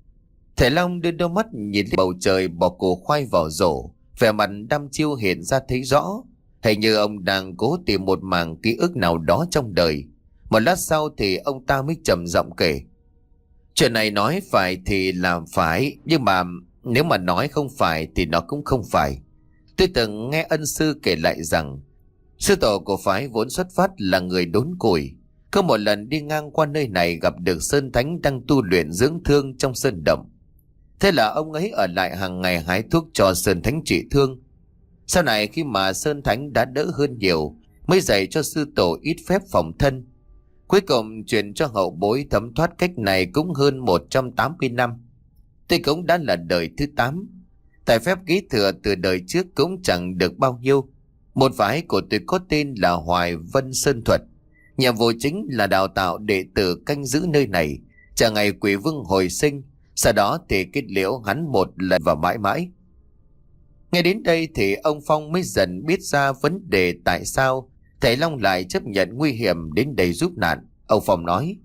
Thầy Long đưa đôi mắt nhìn lên bầu trời, bỏ củ khoai vào rổ, vẻ mặt đăm chiêu hiện ra thấy rõ. Hình như ông đang cố tìm một mảng ký ức nào đó trong đời. Một lát sau thì ông ta mới trầm giọng kể: Chuyện này nói phải thì làm phải, nhưng mà nếu mà nói không phải thì nó cũng không phải. Tôi từng nghe ân sư kể lại rằng sư tổ của phái vốn xuất phát là người đốn củi. Có một lần đi ngang qua nơi này gặp được Sơn Thánh đang tu luyện dưỡng thương trong sơn động. Thế là ông ấy ở lại hàng ngày hái thuốc cho Sơn Thánh trị thương. Sau này khi mà Sơn Thánh đã đỡ hơn nhiều, mới dạy cho sư tổ ít phép phòng thân. Cuối cùng truyền cho hậu bối thấm thoát cách này cũng hơn 180 năm. Tôi cũng đã là đời thứ 8. Tài phép ký thừa từ đời trước cũng chẳng được bao nhiêu. Môn phái của tôi có tên là Hoài Vân Sơn Thuật. Nhiệm vụ chính là đào tạo đệ tử canh giữ nơi này, chờ ngày quỷ vương hồi sinh, sau đó thì kết liễu hắn một lần và mãi mãi. Nghe đến đây thì ông Phong mới dần biết ra vấn đề tại sao thầy Long lại chấp nhận nguy hiểm đến đây giúp nạn. Ông Phong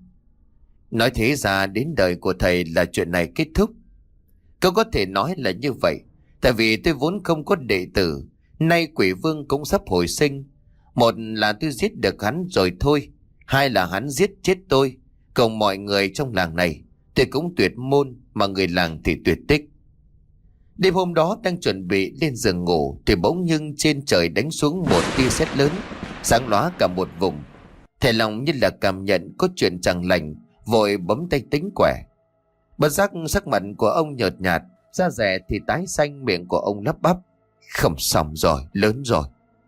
nói thế ra đến đời của thầy là chuyện này kết thúc. Cậu có thể nói là như vậy, tại vì tôi vốn không có đệ tử, nay quỷ vương cũng sắp hồi sinh. Một là tôi giết được hắn rồi thôi, hai là hắn giết chết tôi, cùng mọi người trong làng này. Tôi cũng tuyệt môn, mà người làng thì tuyệt tích. Đêm hôm đó đang chuẩn bị lên giường ngủ thì bỗng nhưng trên trời đánh xuống một tia sét lớn, sáng lóa cả một vùng. Thầy Long như là cảm nhận có chuyện chẳng lành, vội bấm tay tính quẻ. Bất giác sắc mặt của ông nhợt nhạt, da dẻ thì tái xanh, miệng của ông lắp bắp: "Không xong rồi, lớn rồi."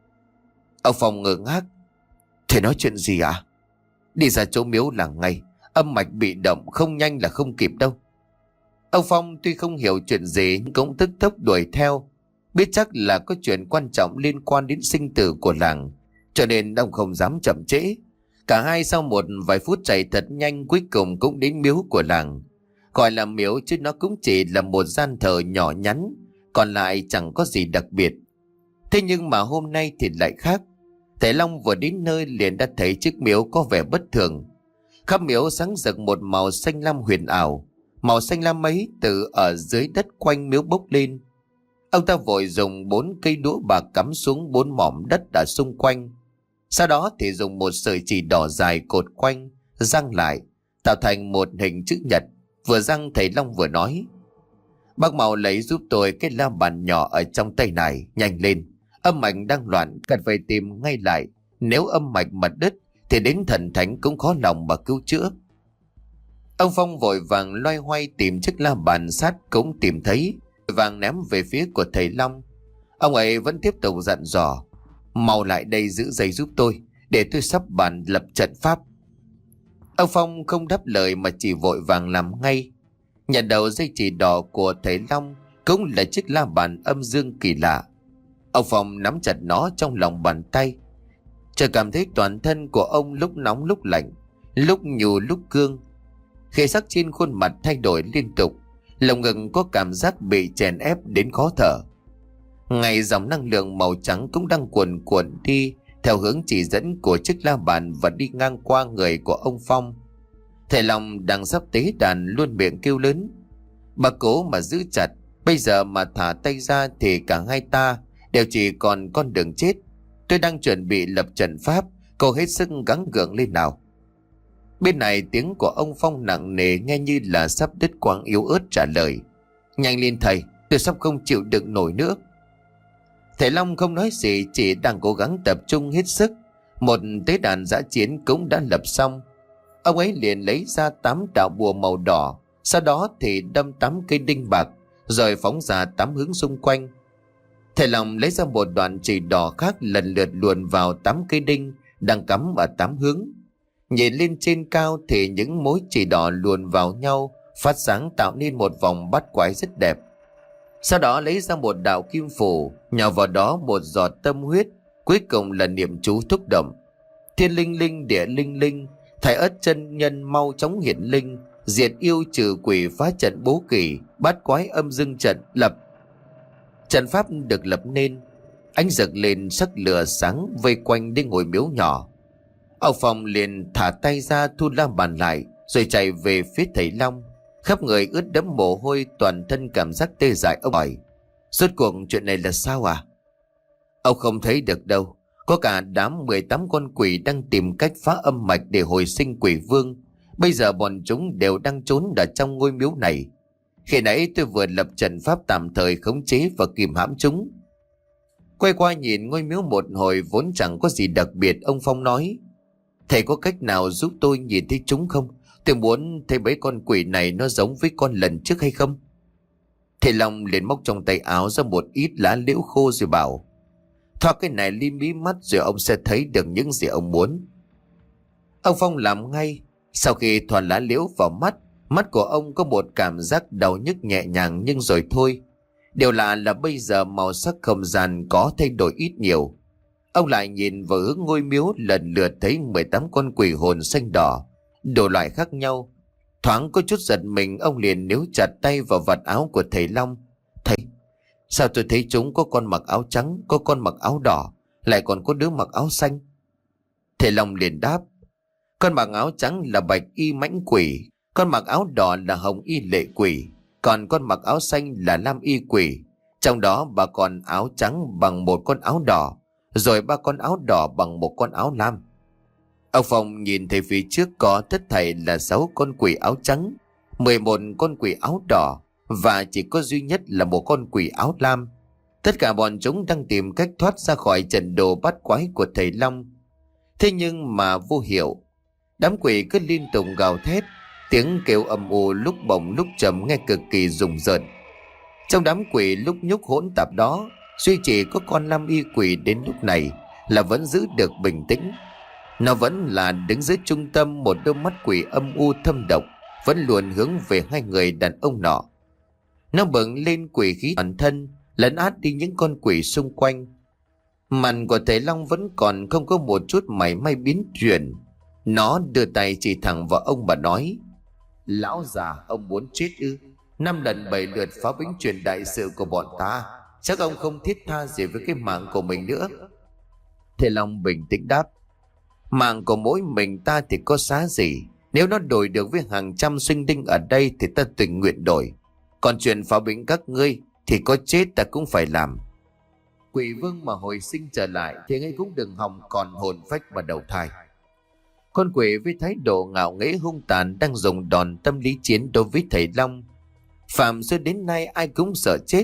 Ông Phong ngơ ngác: "Thầy nói chuyện gì ạ?" "Đi ra chỗ miếu làng ngay, âm mạch bị động, không nhanh là không kịp đâu." Ông Phong tuy không hiểu chuyện gì nhưng cũng tức tốc đuổi theo, biết chắc là có chuyện quan trọng liên quan đến sinh tử của làng, cho nên ông không dám chậm trễ. Cả hai sau một vài phút chạy thật nhanh cuối cùng cũng đến miếu của làng. Gọi là miếu chứ nó cũng chỉ là một gian thờ nhỏ nhắn, còn lại chẳng có gì đặc biệt. Thế nhưng mà hôm nay thì lại khác. Thầy Long vừa đến nơi liền đã thấy chiếc miếu có vẻ bất thường. Khắp miếu sáng rực một màu xanh lam huyền ảo. Màu xanh lam ấy từ ở dưới đất quanh miếu bốc lên. Ông ta vội dùng 4 cây đũa bạc cắm xuống 4 mỏm đất ở xung quanh. Sau đó thì dùng một sợi chỉ đỏ dài cột quanh, răng lại, tạo thành một hình chữ nhật. Vừa răng thầy Long vừa nói: "Bác mau lấy giúp tôi cái la bàn nhỏ ở trong tay này, nhanh lên. Âm mạch đang loạn, cần phải tìm ngay lại. Nếu âm mạch mà đứt thì đến thần thánh cũng khó lòng mà cứu chữa." Ông Phong vội vàng loay hoay tìm chiếc la bàn sắt cũng tìm thấy, vội vàng ném về phía của thầy Long. Ông ấy vẫn tiếp tục dặn dò: "Mau lại đây giữ dây giúp tôi, để tôi sắp bàn lập trận pháp." Ông Phong không đáp lời mà chỉ vội vàng làm ngay. Nhận đầu dây chỉ đỏ của thầy Long cũng là chiếc la bàn âm dương kỳ lạ. Ông Phong nắm chặt nó trong lòng bàn tay, chợt cảm thấy toàn thân của ông lúc nóng lúc lạnh, lúc nhù lúc cương. Khí sắc trên khuôn mặt thay đổi liên tục, lồng ngực có cảm giác bị chèn ép đến khó thở. Ngay dòng năng lượng màu trắng cũng đang cuồn cuộn đi theo hướng chỉ dẫn của chiếc la bàn và đi ngang qua người của ông Phong. Thầy Long đang sắp tế đàn luôn miệng kêu lớn: "Bà cố mà giữ chặt, bây giờ mà thả tay ra thì cả hai ta đều chỉ còn con đường chết. Tôi đang chuẩn bị lập trận pháp, cô hết sức gắng gượng lên nào." Bên này tiếng của ông Phong nặng nề, nghe như là sắp đứt quãng, yếu ớt trả lời: "Nhanh lên thầy, tôi sắp không chịu đựng nổi nữa." Thầy Long không nói gì, chỉ đang cố gắng tập trung hết sức. Một tế đàn dã chiến cũng đã lập xong. Ông ấy liền lấy ra 8 đạo bùa màu đỏ, sau đó thì đâm 8 cây đinh bạc, rồi phóng ra 8 hướng xung quanh. Thầy Long lấy ra một đoạn chỉ đỏ khác, lần lượt luồn vào 8 cây đinh đang cắm ở 8 hướng. Nhìn lên trên cao thì những mối chỉ đỏ luồn vào nhau, phát sáng tạo nên một vòng bát quái rất đẹp. Sau đó lấy ra một đạo kim phù, nhào vào đó một giọt tâm huyết, cuối cùng là niệm chú thúc động: "Thiên linh linh, địa linh linh, Thái Ất chân nhân mau chóng hiển linh, diệt yêu trừ quỷ, phá trận bố kỳ, bát quái âm dương trận lập." Trận pháp được lập nên, ánh rực lên sắc lửa sáng vây quanh đến ngôi miếu nhỏ. Ông Phong liền thả tay ra thu la bàn lại, rồi chạy về phía thầy Long, khắp người ướt đẫm mồ hôi, toàn thân cảm giác tê dại. Ông hỏi: "Rốt cuộc chuyện này là sao à?" "Ông không thấy được đâu, có cả đám 18 con quỷ đang tìm cách phá âm mạch để hồi sinh quỷ vương. Bây giờ bọn chúng đều đang trốn ở trong ngôi miếu này. Khi nãy tôi vừa lập trận pháp tạm thời khống chế và kìm hãm chúng." Quay qua nhìn ngôi miếu một hồi vốn chẳng có gì đặc biệt, ông Phong nói: "Thầy có cách nào giúp tôi nhìn thấy chúng không? Tôi muốn thấy mấy con quỷ này nó giống với con lần trước hay không?" Thầy Long liền móc trong tay áo ra một ít lá liễu khô rồi bảo: "Thoa cái này lên mí mắt rồi ông sẽ thấy được những gì ông muốn." Ông Phong làm ngay. Sau khi thoa lá liễu vào mắt, mắt của ông có một cảm giác đau nhức nhẹ nhàng, nhưng rồi thôi. Điều lạ là bây giờ màu sắc không gian có thay đổi ít nhiều. Ông lại nhìn vào hướng ngôi miếu, lần lượt thấy 18 con quỷ hồn xanh đỏ, đủ loại khác nhau. Thoáng có chút giật mình, ông liền níu chặt tay vào vạt áo của thầy Long. Thầy, sao tôi thấy chúng có con mặc áo trắng, có con mặc áo đỏ, lại còn có đứa mặc áo xanh? Thầy Long liền đáp, con mặc áo trắng là bạch y mãnh quỷ, con mặc áo đỏ là hồng y lệ quỷ, còn con mặc áo xanh là lam y quỷ. Trong đó bà con áo trắng bằng một con áo đỏ, rồi ba con áo đỏ bằng một con áo lam. Ông Phong nhìn thấy phía trước có tất thảy là 6 con quỷ áo trắng, 11 con quỷ áo đỏ, và chỉ có duy nhất là một con quỷ áo lam. Tất cả bọn chúng đang tìm cách thoát ra khỏi trận đồ bát quái của thầy Long. Thế nhưng mà vô hiệu, đám quỷ cứ liên tục gào thét, tiếng kêu âm u lúc bổng lúc trầm nghe cực kỳ rùng rợn. Trong đám quỷ lúc nhúc hỗn tạp đó, duy chỉ có con lam y quỷ đến lúc này là vẫn giữ được bình tĩnh. Nó vẫn là đứng dưới trung tâm, một đôi mắt quỷ âm u thâm độc vẫn luôn hướng về hai người đàn ông nọ. Nó bừng lên quỷ khí toàn thân, lấn át đi những con quỷ xung quanh. Mặt của thầy Long vẫn còn không có một chút mảy may biến chuyển. Nó đưa tay chỉ thẳng vào ông và nói, lão già, ông muốn chết ư? 5 lần 7 lượt phá bính truyền đại sự của bọn ta, chắc ông không thiết tha gì với cái mạng của mình nữa. Thầy Long bình tĩnh đáp, mạng của mỗi mình ta thì có giá gì? Nếu nó đổi được với hàng trăm sinh linh ở đây thì ta tình nguyện đổi. Còn chuyện phá bính các ngươi thì có chết ta cũng phải làm. Quỷ vương mà hồi sinh trở lại thì ngươi cũng đừng hòng còn hồn phách và đầu thai. Con quỷ với thái độ ngạo nghễ hung tàn đang dùng đòn tâm lý chiến đối với thầy Long. Phạm xưa đến nay ai cũng sợ chết,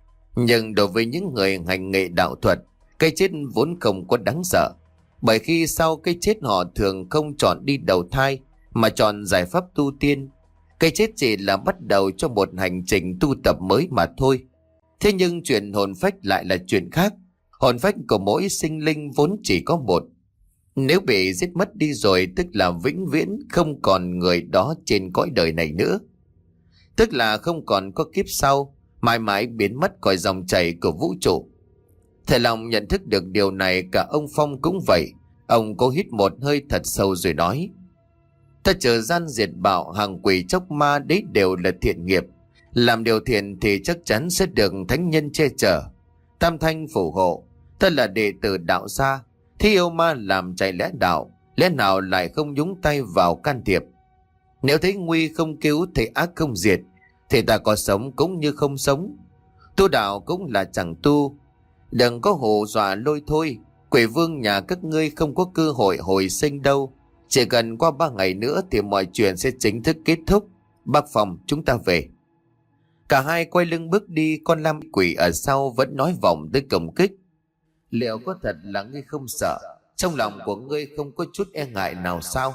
nhưng đối với những người hành nghề đạo thuật, cái chết vốn không có đáng sợ. Bởi khi sau cái chết họ thường không chọn đi đầu thai mà chọn giải pháp tu tiên. Cái chết chỉ là bắt đầu cho một hành trình tu tập mới mà thôi. Thế nhưng chuyện hồn phách lại là chuyện khác. Hồn phách của mỗi sinh linh vốn chỉ có một. Nếu bị giết mất đi rồi tức là vĩnh viễn không còn người đó trên cõi đời này nữa. Tức là không còn có kiếp sau, mãi mãi biến mất khỏi dòng chảy của vũ trụ. Thầy Long nhận thức được điều này, cả ông Phong cũng vậy. Ông cố hít một hơi thật sâu rồi nói, ta trừ gian diệt bạo, hàng quỷ chóc ma đấy đều là thiện nghiệp. Làm điều thiện thì chắc chắn sẽ được thánh nhân che chở, tam thanh phù hộ. Ta là đệ tử đạo gia, thế yêu ma làm chạy lẽ đạo, lẽ nào lại không nhúng tay vào can thiệp? Nếu thấy nguy không cứu, thấy ác không diệt, thì ta có sống cũng như không sống. Tu đạo cũng là chẳng tu. Đừng có hù dọa lôi thôi. Quỷ vương nhà các ngươi không có cơ hội hồi sinh đâu. Chỉ cần qua 3 ngày nữa thì mọi chuyện sẽ chính thức kết thúc. Bác Phòng, chúng ta về. Cả hai quay lưng bước đi. Con lam quỷ ở sau vẫn nói vọng tới công kích. Liệu có thật là ngươi không sợ? Trong lòng của ngươi không có chút e ngại nào sao?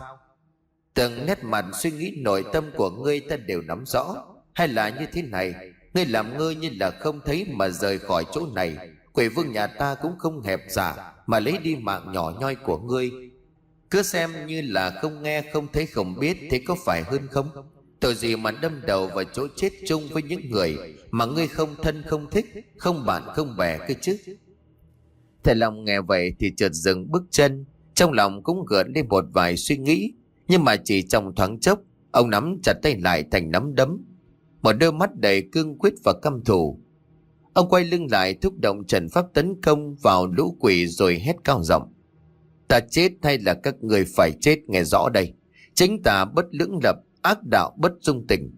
Từng nét mặt suy nghĩ nội tâm của ngươi ta đều nắm rõ. Hay là như thế này, ngươi làm ngơ như là không thấy mà rời khỏi chỗ này, quỷ vương nhà ta cũng không hẹp dạ mà lấy đi mạng nhỏ nhoi của ngươi. Cứ xem như là không nghe không thấy không biết, thế có phải hơn không? Tội gì mà đâm đầu vào chỗ chết chung với những người mà ngươi không thân không thích, không bạn không bè cơ chứ? Thầy Long nghe vậy thì chợt dừng bước chân, trong lòng cũng gợn lên một vài suy nghĩ. Nhưng mà chỉ trong thoáng chốc, ông nắm chặt tay lại thành nắm đấm, một đôi mắt đầy cương quyết và căm thù. Ông quay lưng lại thúc động trận pháp tấn công vào lũ quỷ rồi hét cao giọng, ta chết hay là các người phải chết, nghe rõ đây. Chính ta bất lưỡng lập, ác đạo bất dung tình.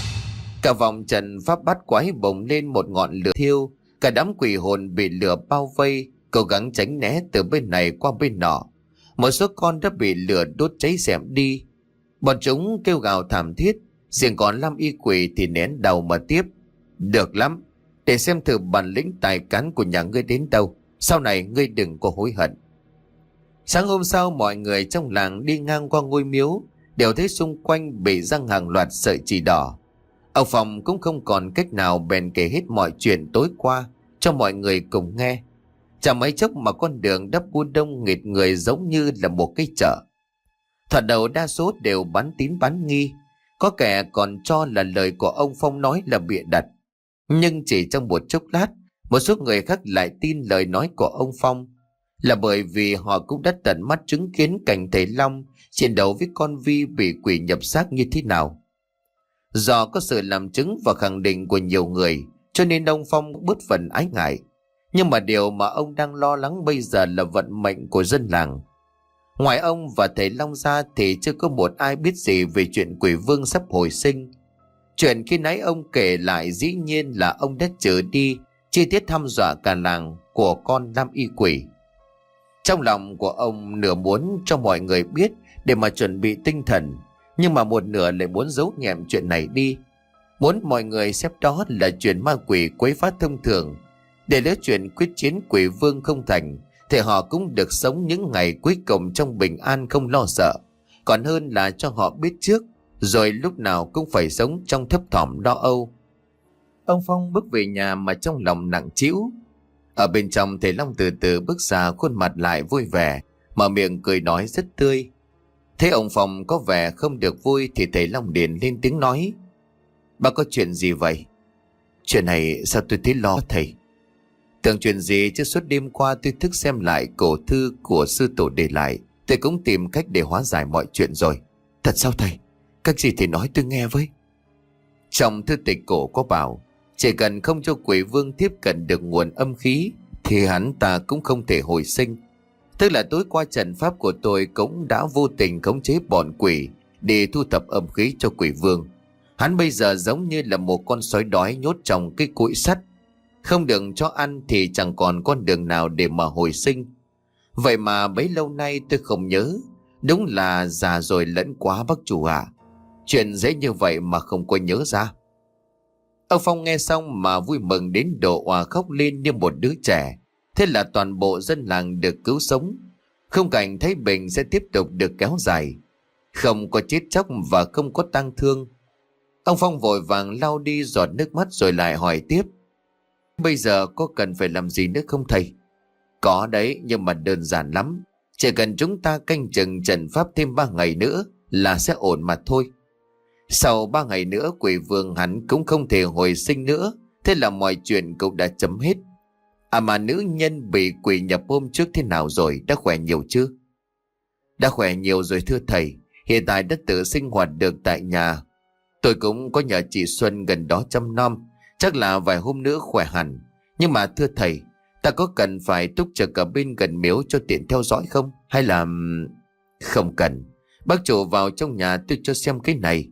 Cả vòng trận pháp bát quái bùng lên một ngọn lửa thiêu. Cả đám quỷ hồn bị lửa bao vây, cố gắng tránh né từ bên này qua bên nọ. Một số con đã bị lửa đốt cháy xém đi. Bọn chúng kêu gào thảm thiết. Riêng còn lam y quỷ thì nén đầu mà tiếp. Được lắm, để xem thử bản lĩnh tài cán của nhà ngươi đến đâu. Sau này ngươi đừng có hối hận. Sáng hôm sau, mọi người trong làng đi ngang qua ngôi miếu đều thấy xung quanh bị răng hàng loạt sợi chỉ đỏ. Ông Phòng cũng không còn cách nào bèn kể hết mọi chuyện tối qua cho mọi người cùng nghe. Chẳng mấy chốc mà con đường đắp buôn đông nghịt người giống như là một cái chợ. Thoạt đầu đa số đều bán tín bán nghi, có kẻ còn cho là lời của ông Phong nói là bịa đặt. Nhưng chỉ trong một chốc lát, một số người khác lại tin lời nói của ông Phong. là bởi vì họ cũng đã tận mắt chứng kiến cảnh thầy Long chiến đấu với con Vi bị quỷ nhập xác như thế nào. Do có sự làm chứng và khẳng định của nhiều người, cho nên ông Phong bớt phần ái ngại. Nhưng mà điều mà ông đang lo lắng bây giờ là vận mệnh của dân làng. Ngoài ông và thầy Long ra thì chưa có một ai biết gì về chuyện quỷ vương sắp hồi sinh. Chuyện khi nãy ông kể lại dĩ nhiên là ông đã trở đi chi tiết hăm dọa cả làng của con Lam Y Quỷ. Trong lòng của ông nửa muốn cho mọi người biết để mà chuẩn bị tinh thần, nhưng mà một nửa lại muốn giấu nhẹm chuyện này đi, muốn mọi người xếp đó là chuyện ma quỷ quấy phá thông thường. Để lỡ chuyện quyết chiến quỷ vương không thành thì họ cũng được sống những ngày cuối cùng trong bình an không lo sợ, còn hơn là cho họ biết trước rồi lúc nào cũng phải sống trong thấp thỏm lo âu. Ông Phong bước về nhà mà trong lòng nặng trĩu. Ở bên trong thầy Long từ từ bước ra, khuôn mặt lại vui vẻ, mở miệng cười nói rất tươi. Thấy ông Phong có vẻ không được vui thì thầy Long liền lên tiếng nói: "Bà có chuyện gì vậy?" "Chuyện này sao tôi thấy lo thầy?" "Tưởng chuyện gì chứ suốt đêm qua tôi thức xem lại cổ thư của sư tổ để lại. Tôi cũng tìm cách để hóa giải mọi chuyện rồi." "Thật sao thầy? Cách gì thầy nói tôi nghe với." "Trong thư tịch cổ có bảo chỉ cần không cho quỷ vương tiếp cận được nguồn âm khí thì hắn ta cũng không thể hồi sinh. Tức là tối qua trận pháp của tôi cũng đã vô tình khống chế bọn quỷ để thu thập âm khí cho quỷ vương. Hắn bây giờ giống như là một con sói đói nhốt trong cái cũi sắt, không được cho ăn thì chẳng còn con đường nào để mà hồi sinh. Vậy mà bấy lâu nay tôi không nhớ, đúng là già rồi lẫn quá bác chủ ạ. Chuyện dễ như vậy mà không có nhớ ra." Ông Phong nghe xong mà vui mừng đến độ òa khóc lên như một đứa trẻ. Thế là toàn bộ dân làng được cứu sống. Khung cảnh Thái Bình sẽ tiếp tục được kéo dài, không có chết chóc và không có tang thương. Ông Phong vội vàng lau đi giọt nước mắt rồi lại hỏi tiếp: "Bây giờ có cần phải làm gì nữa không thầy?" "Có đấy, nhưng mà đơn giản lắm. Chỉ cần chúng ta canh chừng trận pháp thêm 3 ngày nữa là sẽ ổn mà thôi. Sau 3 ngày nữa quỷ vương hắn cũng không thể hồi sinh nữa, thế là mọi chuyện cũng đã chấm hết. À mà nữ nhân bị quỷ nhập hôm trước thế nào rồi, đã khỏe nhiều chưa?" "Đã khỏe nhiều rồi thưa thầy, hiện tại đã tự sinh hoạt được tại nhà. Tôi cũng có nhờ chị Xuân gần đó chăm nom, chắc là vài hôm nữa khỏe hẳn. Nhưng mà thưa thầy, ta có cần phải túc trực ở bên gần miếu cho tiện theo dõi không? Hay là..." "Không cần, bác chủ vào trong nhà tôi cho xem cái này."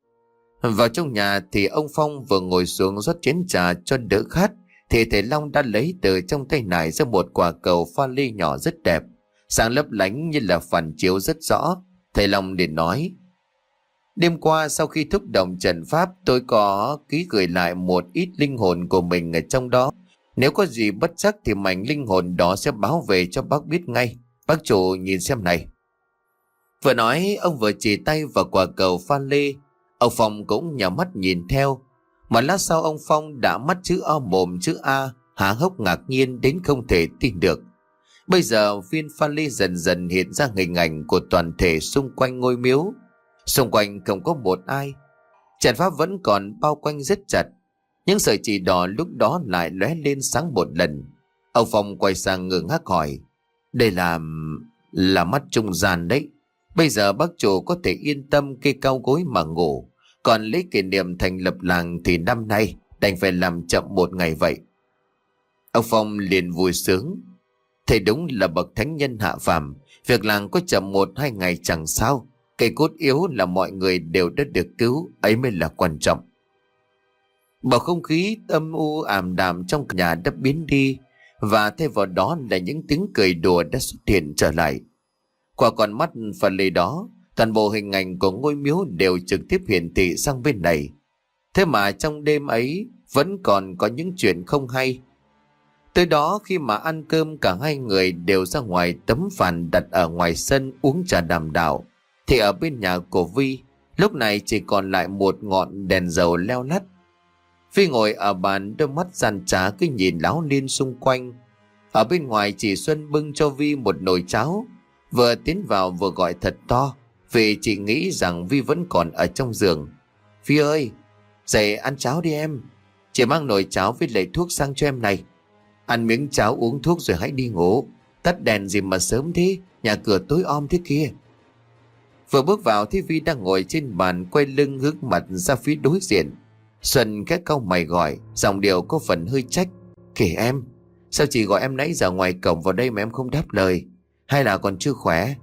Vào trong nhà thì ông Phong vừa ngồi xuống rót chén trà cho đỡ khát thì thầy Long đã lấy từ trong tay nải ra một quả cầu pha lê nhỏ rất đẹp, sáng lấp lánh như là phản chiếu rất rõ. Thầy Long liền nói: "Đêm qua sau khi thúc động trận pháp, tôi có ký gửi lại một ít linh hồn của mình ở trong đó. Nếu có gì bất trắc thì mảnh linh hồn đó sẽ báo về cho bác biết ngay. Bác chủ nhìn xem này." Vừa nói ông vừa chỉ tay vào quả cầu pha lê. Ông Phong cũng nhắm mắt nhìn theo. Mà lát sau ông Phong đã mắt chữ O mồm chữ A, há hốc ngạc nhiên đến không thể tin được. Bây giờ viên pha lê dần dần hiện ra hình ảnh của toàn thể xung quanh ngôi miếu. Xung quanh không có một ai. Trận pháp vẫn còn bao quanh rất chặt. Những sợi chỉ đỏ lúc đó lại lóe lên sáng một lần. Ông Phong quay sang ngơ ngác hỏi: "Đây là mắt trung gian đấy. Bây giờ bác chủ có thể yên tâm kê cao gối mà ngủ. Còn lễ kỷ niệm thành lập làng thì năm nay đành phải làm chậm 1 ngày vậy." Ông Phong liền vui sướng. Thầy đúng là bậc thánh nhân hạ phàm. Việc làng có chậm 1-2 ngày chẳng sao. Cây cốt yếu là mọi người đều đã được cứu, ấy mới là quan trọng. Bầu không khí âm u ảm đạm trong nhà đã biến đi, và thay vào đó là những tiếng cười đùa đã xuất hiện trở lại. Qua con mắt pha lê đó, toàn bộ hình ảnh của ngôi miếu đều trực tiếp hiển thị sang bên này. Thế mà trong đêm ấy vẫn còn có những chuyện không hay. Tới đó khi mà ăn cơm cả hai người đều ra ngoài tấm phản đặt ở ngoài sân uống trà đàm đạo. Thì ở bên nhà của Vi lúc này chỉ còn lại một ngọn đèn dầu leo lắt. Vi ngồi ở bàn, đôi mắt gian trá cứ nhìn láo liên xung quanh. Ở bên ngoài chị Xuân bưng cho Vi một nồi cháo, vừa tiến vào vừa gọi thật to vì chị nghĩ rằng Vi vẫn còn ở trong giường. "Vi ơi, dậy ăn cháo đi em. Chị mang nồi cháo với lấy thuốc sang cho em này. Ăn miếng cháo uống thuốc rồi hãy đi ngủ. Tắt đèn gì mà sớm thế, nhà cửa tối om thế kia. Vừa bước vào thì Vi đang ngồi trên bàn quay lưng hướng mặt ra phía đối diện. Xuân khẽ cau mày gọi, giọng điệu có phần hơi trách. Kể em, sao chị gọi em nãy giờ ngoài cổng vào đây mà em không đáp lời? Hay là còn chưa khỏe?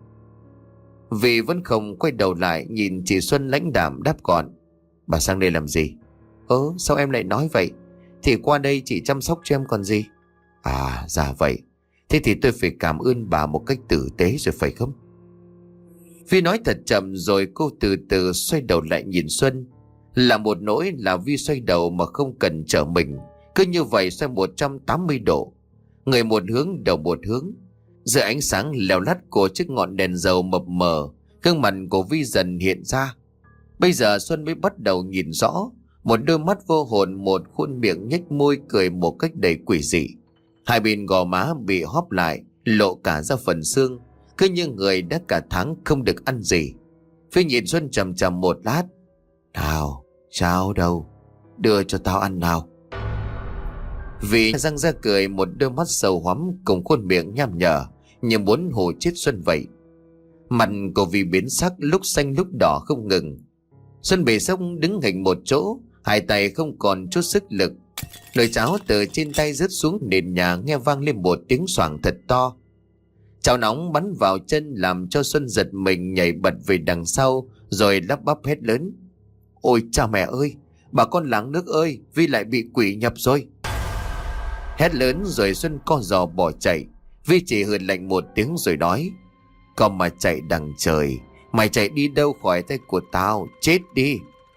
Vi vẫn không quay đầu lại nhìn chị Xuân lãnh đạm đáp gọn. Bà sang đây làm gì? Sao em lại nói vậy? Thì qua đây chị chăm sóc cho em còn gì. À dạ vậy. Thế thì tôi phải cảm ơn bà một cách tử tế rồi phải không? Vi nói thật chậm rồi cô từ từ xoay đầu lại nhìn Xuân. Là một nỗi là Vi xoay đầu mà không cần trở mình. Cứ như vậy xoay 180 độ. Người một hướng, đầu một hướng. Dưới ánh sáng leo lắt của chiếc ngọn đèn dầu mập mờ, gương mặt của Vi dần hiện ra. Bây giờ Xuân mới bắt đầu nhìn rõ. Một đôi mắt vô hồn, một khuôn miệng nhếch môi cười một cách đầy quỷ dị. Hai bên gò má bị hóp lại, lộ cả ra phần xương, cứ như người đã cả tháng không được ăn gì. Vi nhìn Xuân chằm chằm một lát. Nào, cháo đâu? Đưa cho tao ăn nào. Vi răng ra cười, một đôi mắt sâu hoắm cùng khuôn miệng nham nhở như muốn hù chết Xuân vậy. Mặt của Vi biến sắc, lúc xanh lúc đỏ không ngừng. Xuân bề sốc đứng hình một chỗ, hai tay không còn chút sức lực. Nồi cháo từ trên tay rớt xuống nền nhà, nghe vang lên một tiếng xoảng thật to. Chảo nóng bắn vào chân làm cho Xuân giật mình nhảy bật về đằng sau, rồi lắp bắp hét lớn. Ôi cha mẹ ơi, bà con làng nước ơi, Vi lại bị quỷ nhập rồi. Hét lớn rồi Xuân co giò bỏ chạy. Vi chỉ hừ lạnh một tiếng rồi nói. Còn mà chạy đằng trời, mày chạy đi đâu khỏi tay của tao, chết đi.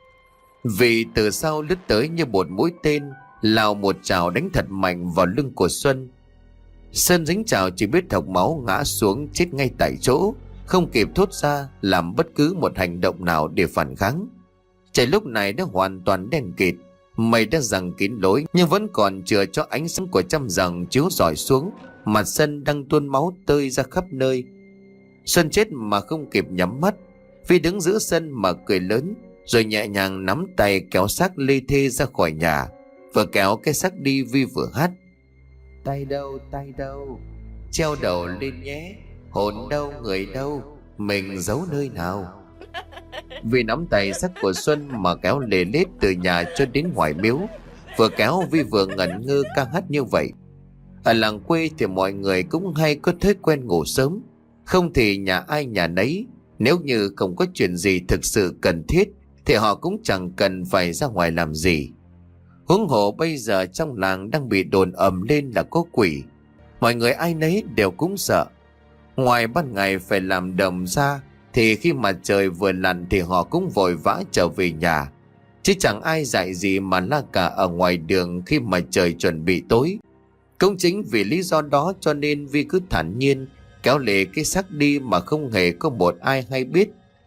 Vi từ sau lướt tới như một mũi tên, lao một chảo đánh thật mạnh vào lưng của Xuân. Xuân dính chảo chỉ biết hộc máu ngã xuống chết ngay tại chỗ, không kịp thốt ra làm bất cứ một hành động nào để phản kháng. Trời lúc này đã hoàn toàn đen kịt, mây đã giăng kín lối nhưng vẫn còn chừa cho ánh sáng của trăm rằng chiếu rọi xuống. Mặt sân đang tuôn máu tơi ra khắp nơi. Xuân chết mà không kịp nhắm mắt. Vi đứng giữa sân mà cười lớn, rồi nhẹ nhàng nắm tay kéo xác lê thê ra khỏi nhà. Vừa kéo cái xác đi, Vi vừa hát. Tay đâu, treo đầu lên nhé. Hồn đâu, người đâu, mình giấu nơi nào. Vi nắm tay xác của Xuân mà kéo lê lết từ nhà cho đến ngoài miếu. Vừa kéo Vi vừa ngẩn ngơ ca hát như vậy. Ở làng quê thì mọi người cũng hay có thói quen ngủ sớm, không thì nhà ai nhà nấy. Nếu như không có chuyện gì thực sự cần thiết thì họ cũng chẳng cần phải ra ngoài làm gì. Huống hồ bây giờ trong làng đang bị đồn ầm lên là có quỷ. Mọi người ai nấy đều cũng sợ. Ngoài ban ngày phải làm đồng ra, thì khi mặt trời vừa lặn thì họ cũng vội vã trở về nhà. Chứ chẳng ai dạy gì mà la cả ở ngoài đường khi mà trời chuẩn bị tối. Cũng chính vì lý do đó cho nên Vi cứ thản nhiên kéo lê cái xác đi mà không hề có một ai hay biết.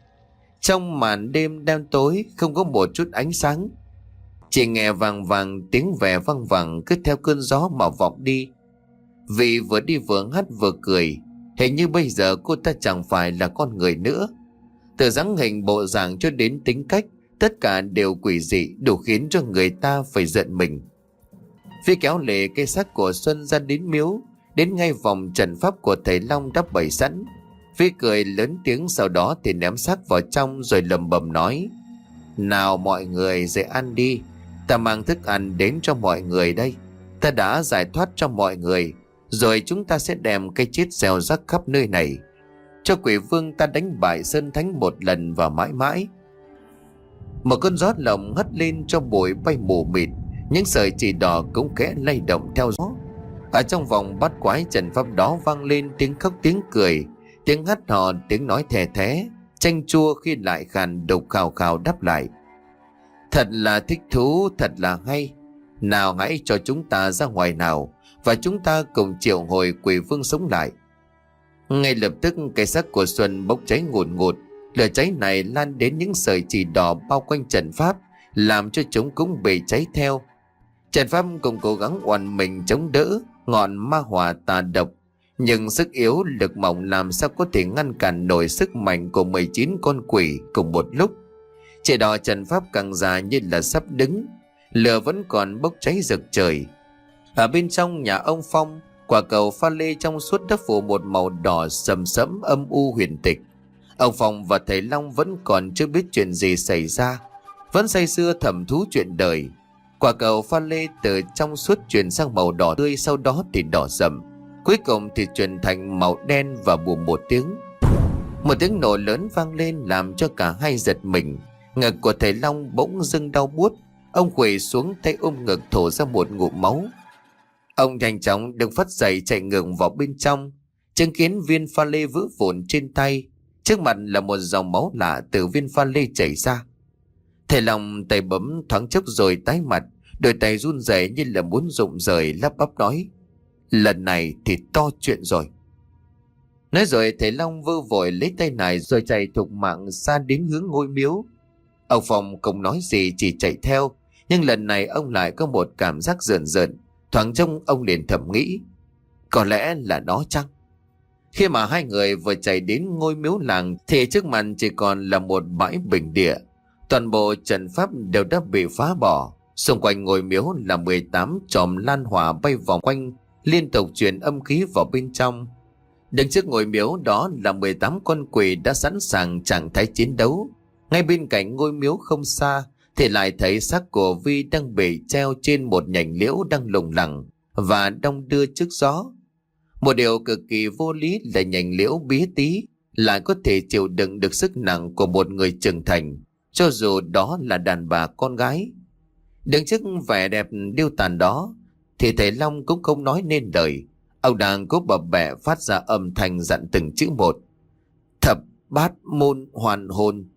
Trong màn đêm đen tối không có một chút ánh sáng, chỉ nghe vàng vàng tiếng ve văng vẳng cứ theo cơn gió mà vọng đi. Vi vừa đi vừa hát vừa cười. Hình như bây giờ cô ta chẳng phải là con người nữa. Từ dáng hình bộ dạng cho đến tính cách, tất cả đều quỷ dị, đủ khiến cho người ta phải giận mình. Vi kéo lê cây xác của Xuân ra đến miếu, đến ngay vòng trận pháp của thầy Long đã bày sẵn. Vi cười lớn tiếng, sau đó thì ném xác vào trong rồi lầm bầm nói. Nào mọi người dậy ăn đi, ta mang thức ăn đến cho mọi người đây. Ta đã giải thoát cho mọi người, rồi chúng ta sẽ đem cái chết gieo rắc khắp nơi này, cho quỷ vương ta đánh bại Sơn Thánh một lần và mãi mãi. Một cơn gió lồng hất lên cho bụi bay mù mịt, những sợi chỉ đỏ cũng khẽ lay động theo gió. Ở trong vòng bát quái trận pháp đó vang lên tiếng khóc tiếng cười, tiếng hát hò, tiếng nói thè thé, chanh chua khi lại khàn đục khào khào đáp lại. Thật là thích thú, thật là hay. Nào hãy cho chúng ta ra ngoài nào, và chúng ta cùng triệu hồi quỷ vương sống lại. Ngay lập tức cái xác của Xuân bốc cháy ngùn ngụt. Lửa cháy này lan đến những sợi chỉ đỏ bao quanh trận pháp, làm cho chúng cũng bị cháy theo. Trận pháp cũng cố gắng oằn mình chống đỡ ngọn ma hỏa tà độc, nhưng sức yếu lực mỏng làm sao có thể ngăn cản nổi sức mạnh của 19 con quỷ cùng một lúc. Chỉ đỏ trận pháp càng dài như là sắp đứng. Lửa vẫn còn bốc cháy rực trời. Ở bên trong nhà ông Phong, Quả cầu pha lê trong suốt đã phủ một màu đỏ sầm sẫm âm u huyền tịch. Ông Phong và thầy Long vẫn còn chưa biết chuyện gì xảy ra, vẫn say sưa thầm thú chuyện đời. Quả cầu pha lê từ trong suốt chuyển sang màu đỏ tươi, sau đó thì đỏ sậm, cuối cùng thì chuyển thành màu đen. Và bùm một tiếng nổ lớn vang lên làm cho cả hai giật mình. Ngực của thầy Long bỗng dưng đau buốt. Ông khuỵu xuống, tay ôm ngực thổ ra một ngụm máu. Ông nhanh chóng đứng phắt dậy chạy ngược vào bên trong, chứng kiến viên pha lê vỡ vụn trên tay. Trước mặt là một dòng máu lạ từ viên pha lê chảy ra. Thầy Long tay bấm thoáng chốc rồi tái mặt, đôi tay run rẩy như là muốn rụng rời, lắp bắp nói: "Lần này thì to chuyện rồi." Nói rồi thầy Long vơ vội lấy tay này rồi chạy thục mạng xa đến hướng ngôi miếu. Ông Phong không nói gì, chỉ chạy theo. Nhưng lần này ông lại có một cảm giác rợn rợn. Thoáng trông ông liền thầm nghĩ: có lẽ là nó chăng? Khi mà hai người vừa chạy đến ngôi miếu làng thì trước mặt chỉ còn là một bãi bình địa. Toàn bộ trận pháp đều đã bị phá bỏ. Xung quanh ngôi miếu là 18 chòm lan hỏa bay vòng quanh, liên tục truyền âm khí vào bên trong. Đứng trước ngôi miếu đó là 18 con quỷ đã sẵn sàng trạng thái chiến đấu. Ngay bên cạnh ngôi miếu không xa thì lại thấy xác của Vi đang bị treo trên một nhành liễu đang lủng lẳng và đong đưa trước gió. Một điều cực kỳ vô lý là nhành liễu bí tí lại có thể chịu đựng được sức nặng của một người trưởng thành, cho dù đó là đàn bà con gái. Đứng trước vẻ đẹp điêu tàn đó thì thầy Long cũng không nói nên lời. Ông đang cố bập bẹ phát ra âm thanh dặn từng chữ một: "Thập bát môn hoàn hồn."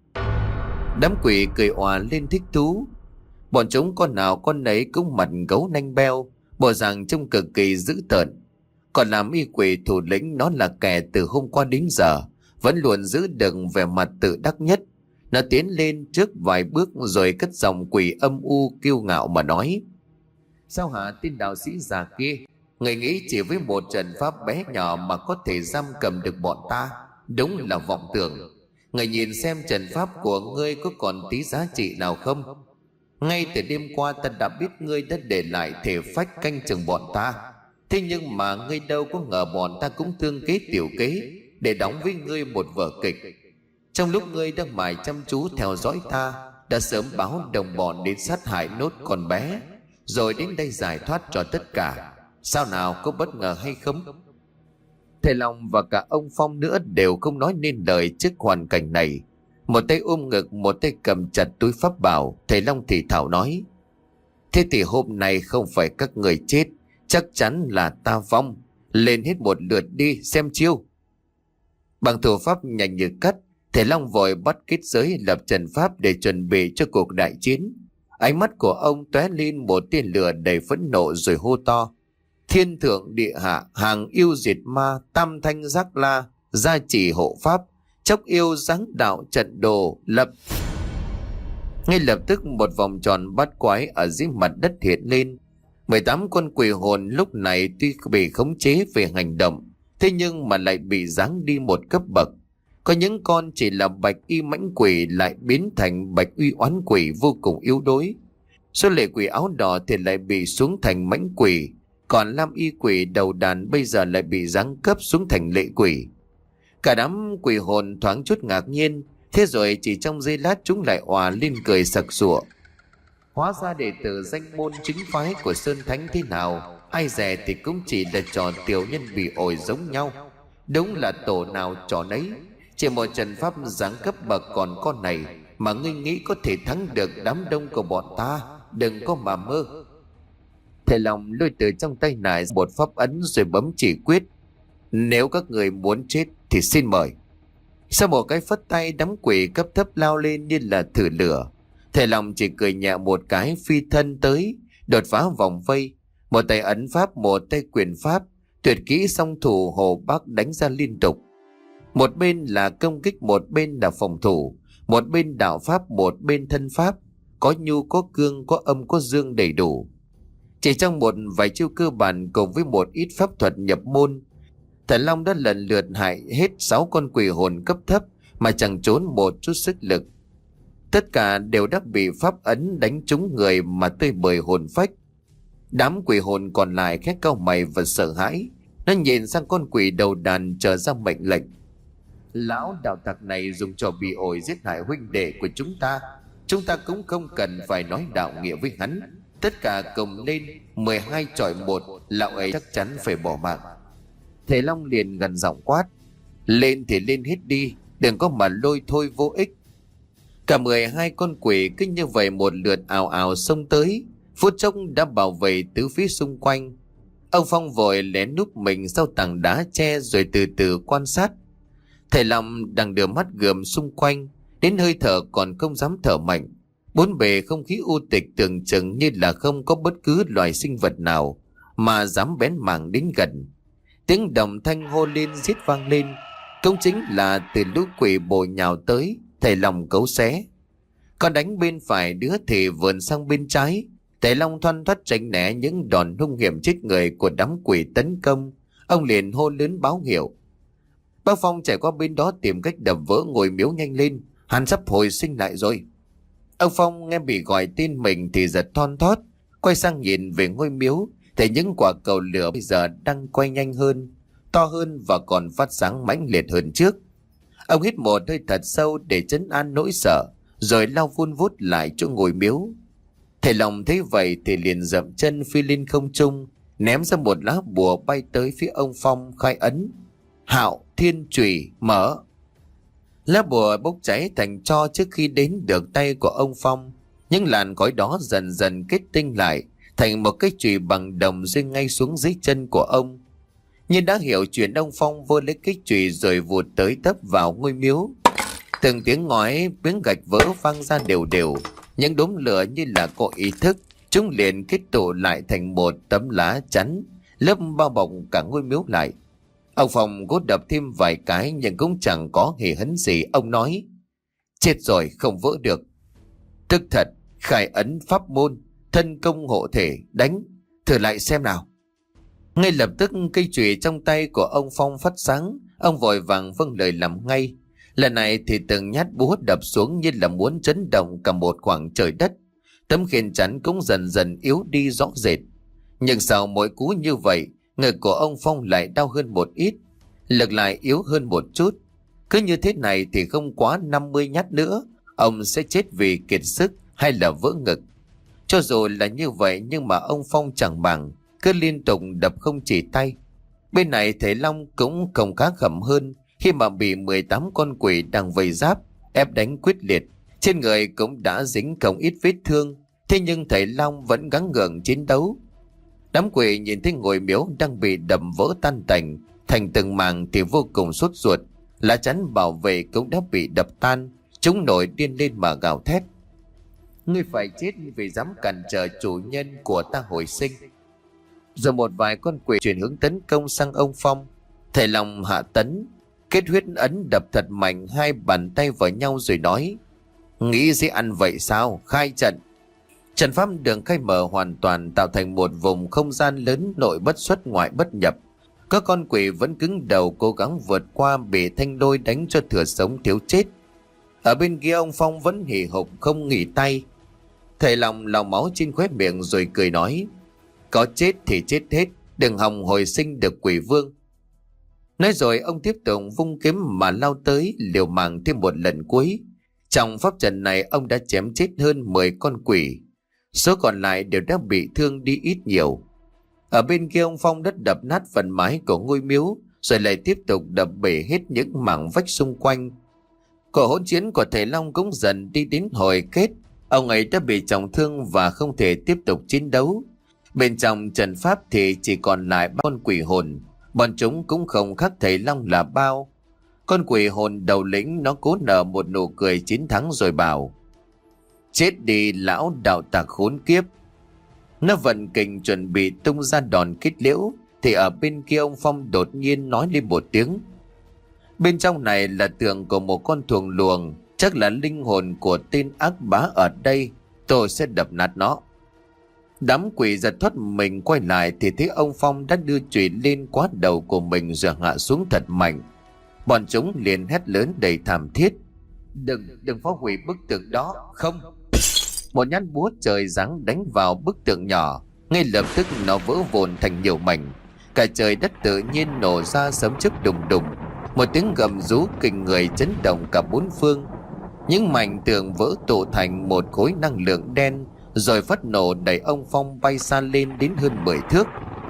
Đám quỷ cười òa lên thích thú. Bọn chúng con nào con nấy cũng mặt gấu nanh beo, bộ dạng trông cực kỳ dữ tợn. Còn làm y quỷ thủ lĩnh, nó là kẻ từ hôm qua đến giờ vẫn luôn giữ được vẻ mặt tự đắc nhất. Nó tiến lên trước vài bước rồi cất giọng quỷ âm u kiêu ngạo mà nói: "Sao hả tên đạo sĩ già kia? Người nghĩ chỉ với một trận pháp bé nhỏ mà có thể giam cầm được bọn ta? Đúng là vọng tưởng. Người nhìn xem trận pháp của ngươi có còn tí giá trị nào không? Ngay từ đêm qua ta đã biết ngươi đã để lại thể phách canh chừng bọn ta. Thế nhưng mà ngươi đâu có ngờ bọn ta cũng tương kế tiểu kế để đóng với ngươi một vở kịch. Trong lúc ngươi đang mải chăm chú theo dõi ta, đã sớm báo đồng bọn đến sát hại nốt con bé, rồi đến đây giải thoát cho tất cả. Sao nào, có bất ngờ hay không?" Thầy Long và cả ông Phong nữa đều không nói nên lời trước hoàn cảnh này. Một tay ôm ngực, một tay cầm chặt túi pháp bảo. Thầy Long thì thảo nói: "Thế thì hôm nay không phải các người chết, chắc chắn là ta vong. Lên hết một lượt đi xem chiêu." Bằng thủ pháp nhanh như cắt, thầy Long vội bắt kết giới lập trận pháp để chuẩn bị cho cuộc đại chiến. Ánh mắt của ông tóe lên một tia lửa đầy phẫn nộ rồi hô to: "Thiên thượng địa hạ, hàng yêu diệt ma, tam thanh giác la, gia trì hộ pháp, chốc yêu giáng đạo trận đồ lập." Ngay lập tức một vòng tròn bát quái ở dưới mặt đất hiện lên. 18 con quỷ hồn lúc này tuy bị khống chế về hành động, thế nhưng mà lại bị giáng đi một cấp bậc. Có những con chỉ là bạch y mãnh quỷ lại biến thành bạch uy oán quỷ vô cùng yếu đuối. Số lệ quỷ áo đỏ thì lại bị xuống thành mãnh quỷ, còn lam y quỷ đầu đàn bây giờ lại bị giáng cấp xuống thành lệ quỷ. Cả đám quỷ hồn thoáng chút ngạc nhiên, thế rồi chỉ trong giây lát chúng lại òa lên cười sặc sụa. Hóa ra đệ tử danh môn chính phái của Sơn Thánh thế nào, ai dè thì cũng chỉ là trò tiểu nhân bị ổi giống nhau. Đúng là tổ nào trò nấy. Chỉ một trận pháp giáng cấp bậc còn con này mà ngươi nghĩ có thể thắng được đám đông của bọn ta? Đừng có mà mơ. Thầy Long lôi từ trong tay nải một pháp ấn rồi bấm chỉ quyết: "Nếu các người muốn chết thì xin mời." Sau một cái phất tay, đám quỷ cấp thấp lao lên như là thử lửa. Thầy Long chỉ cười nhẹ một cái phi thân tới, đột phá vòng vây. Một tay ấn pháp, một tay quyền pháp, tuyệt kỹ song thủ hồ bắc đánh ra liên tục. Một bên là công kích, một bên là phòng thủ, một bên đạo pháp, một bên thân pháp, có nhu có cương, có âm có dương đầy đủ. Chỉ trong một vài chiêu cơ bản cùng với một ít pháp thuật nhập môn, Thầy Long đã lần lượt hại hết 6 con quỷ hồn cấp thấp mà chẳng trốn một chút sức lực. Tất cả đều đã bị pháp ấn đánh trúng người mà tơi bời hồn phách. Đám quỷ hồn còn lại khét cau mày và sợ hãi, Nó nhìn sang con quỷ đầu đàn trở ra mệnh lệnh. Lão đạo tặc này dùng trò bị ổi giết hại huynh đệ của chúng ta cũng không cần phải nói đạo nghĩa với hắn. Tất cả cùng lên 12 chọi một, lão ấy chắc chắn phải bỏ mạng. Thầy Long liền gần giọng quát: lên thì lên hết đi, đừng có mà lôi thôi vô ích. Cả 12 con quỷ cứ như vậy một lượt ào ào xông tới, phút chốc đã bảo vệ tứ phía xung quanh. Ông Phong vội lén núp mình sau tảng đá che rồi từ từ quan sát. Thầy Long đang đưa mắt gườm xung quanh, đến hơi thở còn không dám thở mạnh. Bốn bề không khí u tịch, tưởng chừng như là không có bất cứ loài sinh vật nào mà dám bén mảng đến gần. Tiếng đồng thanh hô lên giết vang lên, cũng chính là từ lũ quỷ bổ nhào tới. Thầy Long cấu xé, còn đánh bên phải, đứa thì vườn sang bên trái. Thầy Long thoăn thoắt tránh né những đòn hung hiểm chết người của đám quỷ tấn công. Ông liền hô lớn báo hiệu. Bác Phong chạy qua bên đó tìm cách đập vỡ ngôi miếu nhanh lên, hắn sắp hồi sinh lại rồi. Ông Phong nghe bị gọi tên mình thì giật thon thót, quay sang nhìn về ngôi miếu, thấy những quả cầu lửa bây giờ đang quay nhanh hơn, to hơn và còn phát sáng mãnh liệt hơn trước. Ông hít một hơi thật sâu để trấn an nỗi sợ, rồi lao vun vút lại chỗ ngôi miếu. Thầy Long thấy vậy thì liền dậm chân phi lên không trung, ném ra một lá bùa bay tới phía ông Phong, khai ấn: Hạo Thiên Chùy mở. Lá bùa bốc cháy thành tro trước khi đến được tay của ông Phong. Những làn khói đó dần dần kết tinh lại thành một cái chùy bằng đồng rơi ngay xuống dưới chân của ông. Nhưng đã hiểu chuyện, ông Phong vơ lấy cái chùy rồi vụt tới tấp vào ngôi miếu. Từng tiếng ngói miếng gạch vỡ vang ra đều đều. Những đốm lửa như là có ý thức, chúng liền kết tụ lại thành một tấm lá chắn, lớp bao bọc cả ngôi miếu lại. Ông Phong cố đập thêm vài cái nhưng cũng chẳng có hề hấn gì. Ông nói: chết rồi, không vỡ được. Tức thật, khai ấn pháp môn, thân công hộ thể, đánh, thử lại xem nào. Ngay lập tức cây chùy trong tay của ông Phong phát sáng. Ông vội vàng vâng lời làm ngay. Lần này thì từng nhát búa đập xuống như là muốn chấn động cả một khoảng trời đất. Tấm khiên chắn cũng dần dần yếu đi rõ rệt. Nhưng sau mỗi cú như vậy, người của ông Phong lại đau hơn một ít, lực lại yếu hơn một chút. Cứ như thế này thì không quá 50 nhát nữa, ông sẽ chết vì kiệt sức hay là vỡ ngực. Cho dù là như vậy nhưng mà ông Phong chẳng màng, cứ liên tục đập không chỉ tay. Bên này thầy Long cũng không khá khẩm hơn, khi mà bị 18 con quỷ đang vây giáp ép đánh quyết liệt. Trên người cũng đã dính không ít vết thương, thế nhưng thầy Long vẫn gắng gượng chiến đấu. Đám quỷ nhìn thấy ngôi miếu đang bị đập vỡ tan tành thành từng mảng thì vô cùng sốt ruột. Lá chắn bảo vệ cũng đã bị đập tan, chúng nổi điên lên mà gào thét: ngươi phải chết vì dám cản trở chủ nhân của ta hồi sinh. Rồi một vài con quỷ chuyển hướng tấn công sang ông Phong. Thầy Long hạ tấn, kết huyết ấn đập thật mạnh hai bàn tay vào nhau rồi nói: nghĩ dễ ăn vậy sao, khai trận. Trận pháp được khai mở hoàn toàn, tạo thành một vùng không gian lớn, nội bất xuất ngoại bất nhập. Các con quỷ vẫn cứng đầu cố gắng vượt qua, bị thanh lôi đánh cho thừa sống thiếu chết. Ở bên kia ông Phong vẫn hì hục không nghỉ tay. Thầy Long lau máu trên khóe miệng rồi cười nói: có chết thì chết hết, đừng hòng hồi sinh được quỷ vương. Nói rồi ông tiếp tục vung kiếm mà lao tới, liều mạng thêm một lần cuối. Trong pháp trận này ông đã chém chết hơn 10 con quỷ, số còn lại đều đã bị thương đi ít nhiều. Ở bên kia ông Phong đất đập nát phần mái của ngôi miếu, rồi lại tiếp tục đập bể hết những mảng vách xung quanh. Cuộc hỗn chiến của thầy Long cũng dần đi đến hồi kết. Ông ấy đã bị trọng thương và không thể tiếp tục chiến đấu. Bên trong trận pháp thì chỉ còn lại 3 con quỷ hồn. Bọn chúng cũng không khác thầy Long là bao. Con quỷ hồn đầu lĩnh nó cố nở một nụ cười chiến thắng rồi bảo: chết đi lão đạo tặc khốn kiếp. Nó vận kình chuẩn bị tung ra đòn kết liễu thì ở bên kia ông Phong đột nhiên nói lên một tiếng. Bên trong này là tượng của một con thuồng luồng, chắc là linh hồn của tên ác bá ở đây, tôi sẽ đập nát nó. Đám quỷ giật thoát mình quay lại thì thấy ông Phong đã đưa chùy lên quá đầu của mình rồi hạ xuống thật mạnh. Bọn chúng liền hét lớn đầy thảm thiết: đừng phá hủy bức tượng đó, không. Một nhát búa trời giáng đánh vào bức tượng nhỏ, ngay lập tức nó vỡ vụn thành nhiều mảnh. Cả trời đất tự nhiên nổ ra sấm chớp đùng đùng. Một tiếng gầm rú kinh người chấn động cả bốn phương. Những mảnh tường vỡ tụ thành một khối năng lượng đen, rồi phát nổ đẩy ông Phong bay xa lên đến hơn 10 thước.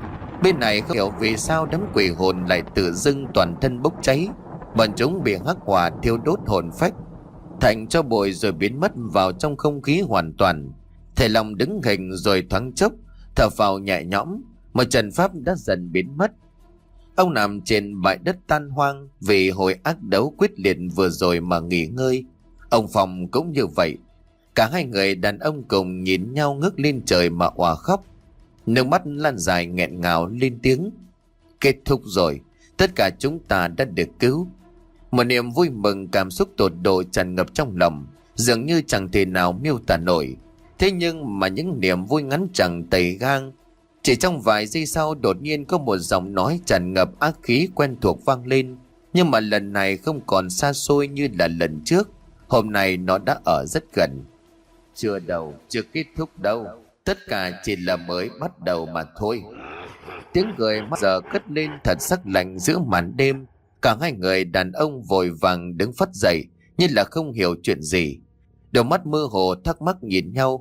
Bên này không hiểu vì sao đám quỷ hồn lại tự dưng toàn thân bốc cháy. Bọn chúng bị hắc hỏa thiêu đốt hồn phách thành cho bụi rồi biến mất vào trong không khí hoàn toàn. Thầy Long đứng hình rồi thoáng chốc thở phào nhẹ nhõm. Một trận pháp đã dần biến mất. Ông nằm trên bãi đất tan hoang vì hồi ác đấu quyết liệt vừa rồi mà nghỉ ngơi. Ông Phong cũng như vậy. Cả hai người đàn ông cùng nhìn nhau ngước lên trời mà òa khóc. Nước mắt lan dài nghẹn ngào lên tiếng. Kết thúc rồi, tất cả chúng ta đã được cứu. Một niềm vui mừng cảm xúc tột độ tràn ngập trong lòng, dường như chẳng thể nào miêu tả nổi. Thế nhưng mà những niềm vui ngắn chẳng tầy gang. Chỉ trong vài giây sau đột nhiên có một giọng nói tràn ngập ác khí quen thuộc vang lên. Nhưng mà lần này không còn xa xôi như là lần trước. Hôm nay nó đã ở rất gần. Chưa đâu, chưa kết thúc đâu. Tất cả chỉ là mới bắt đầu mà thôi. Tiếng cười mắt giờ cất lên thật sắc lạnh giữa màn đêm. Cả hai người đàn ông vội vàng đứng phắt dậy như là không hiểu chuyện gì. Đôi mắt mơ hồ thắc mắc nhìn nhau.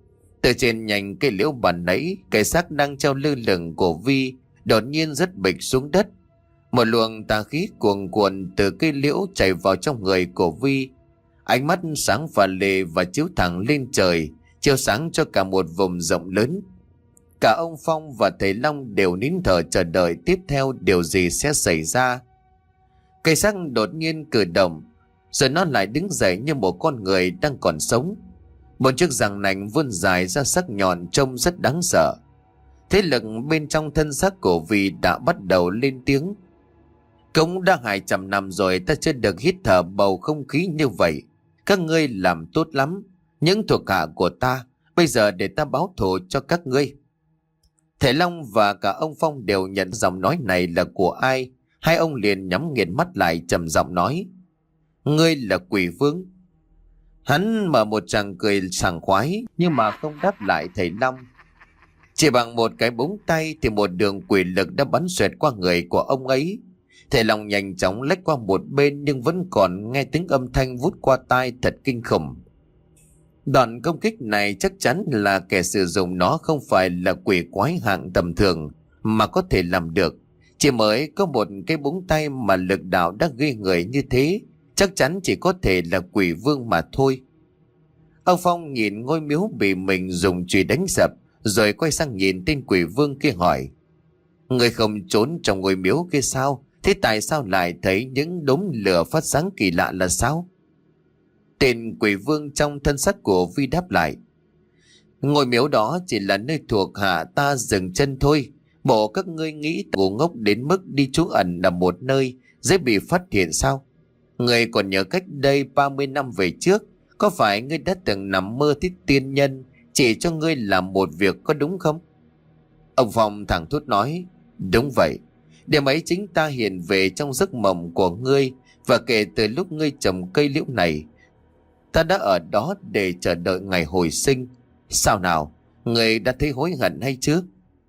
Từ trên nhành cây liễu bàn nãy, cái xác đang treo lơ lửng của Vi đột nhiên rất bịch xuống đất. Một luồng tà khí cuồn cuộn từ cây liễu chảy vào trong người của Vi. Ánh mắt sáng và lệ và chiếu thẳng lên trời, chiếu sáng cho cả một vùng rộng lớn. Cả ông Phong và thầy Long đều nín thở chờ đợi tiếp theo điều gì sẽ xảy ra. Cây xác đột nhiên cử động, rồi nó lại đứng dậy như một con người đang còn sống. Một chiếc răng nanh vươn dài ra sắc nhọn trông rất đáng sợ. Thế lực bên trong thân xác của Vi đã bắt đầu lên tiếng. Cũng đã 200 năm rồi ta chưa được hít thở bầu không khí như vậy. Các ngươi làm tốt lắm, những thuộc hạ của ta. Bây giờ để ta báo thù cho các ngươi. Thầy Long và cả ông Phong đều nhận giọng nói này là của ai. Hai ông liền nhắm nghiền mắt lại trầm giọng nói. Ngươi là Quỷ Vương. Hắn mở một tràng cười sảng khoái nhưng mà không đáp lại thầy Long. Chỉ bằng một cái búng tay thì một đường quỷ lực đã bắn xoẹt qua người của ông ấy. Thầy Long nhanh chóng lách qua một bên nhưng vẫn còn nghe tiếng âm thanh vút qua tai thật kinh khủng. Đoạn công kích này chắc chắn là kẻ sử dụng nó không phải là quỷ quái hạng tầm thường mà có thể làm được. Chỉ mới có một cái búng tay mà lực đạo đã ghê người như thế, chắc chắn chỉ có thể là Quỷ Vương mà thôi. Ông Phong nhìn ngôi miếu bị mình dùng chùy đánh sập, rồi quay sang nhìn tên Quỷ Vương kia hỏi. Người không trốn trong ngôi miếu kia sao? Thế tại sao lại thấy những đốm lửa phát sáng kỳ lạ là sao? Tên Quỷ Vương trong thân xác của Vi đáp lại. Ngôi miếu đó chỉ là nơi thuộc hạ ta dừng chân thôi. Bộ các ngươi nghĩ ngu ngốc đến mức đi trú ẩn là một nơi dễ bị phát hiện sao? Ngươi còn nhớ cách đây 30 năm về trước, có phải ngươi đã từng nằm mơ thấy tiên nhân chỉ cho ngươi làm một việc có đúng không? Ông Phong thẳng thốt nói. Đúng vậy. Đêm ấy chính ta hiện về trong giấc mộng của ngươi, và kể từ lúc ngươi trồng cây liễu này, ta đã ở đó để chờ đợi ngày hồi sinh. Sao nào, ngươi đã thấy hối hận hay chưa?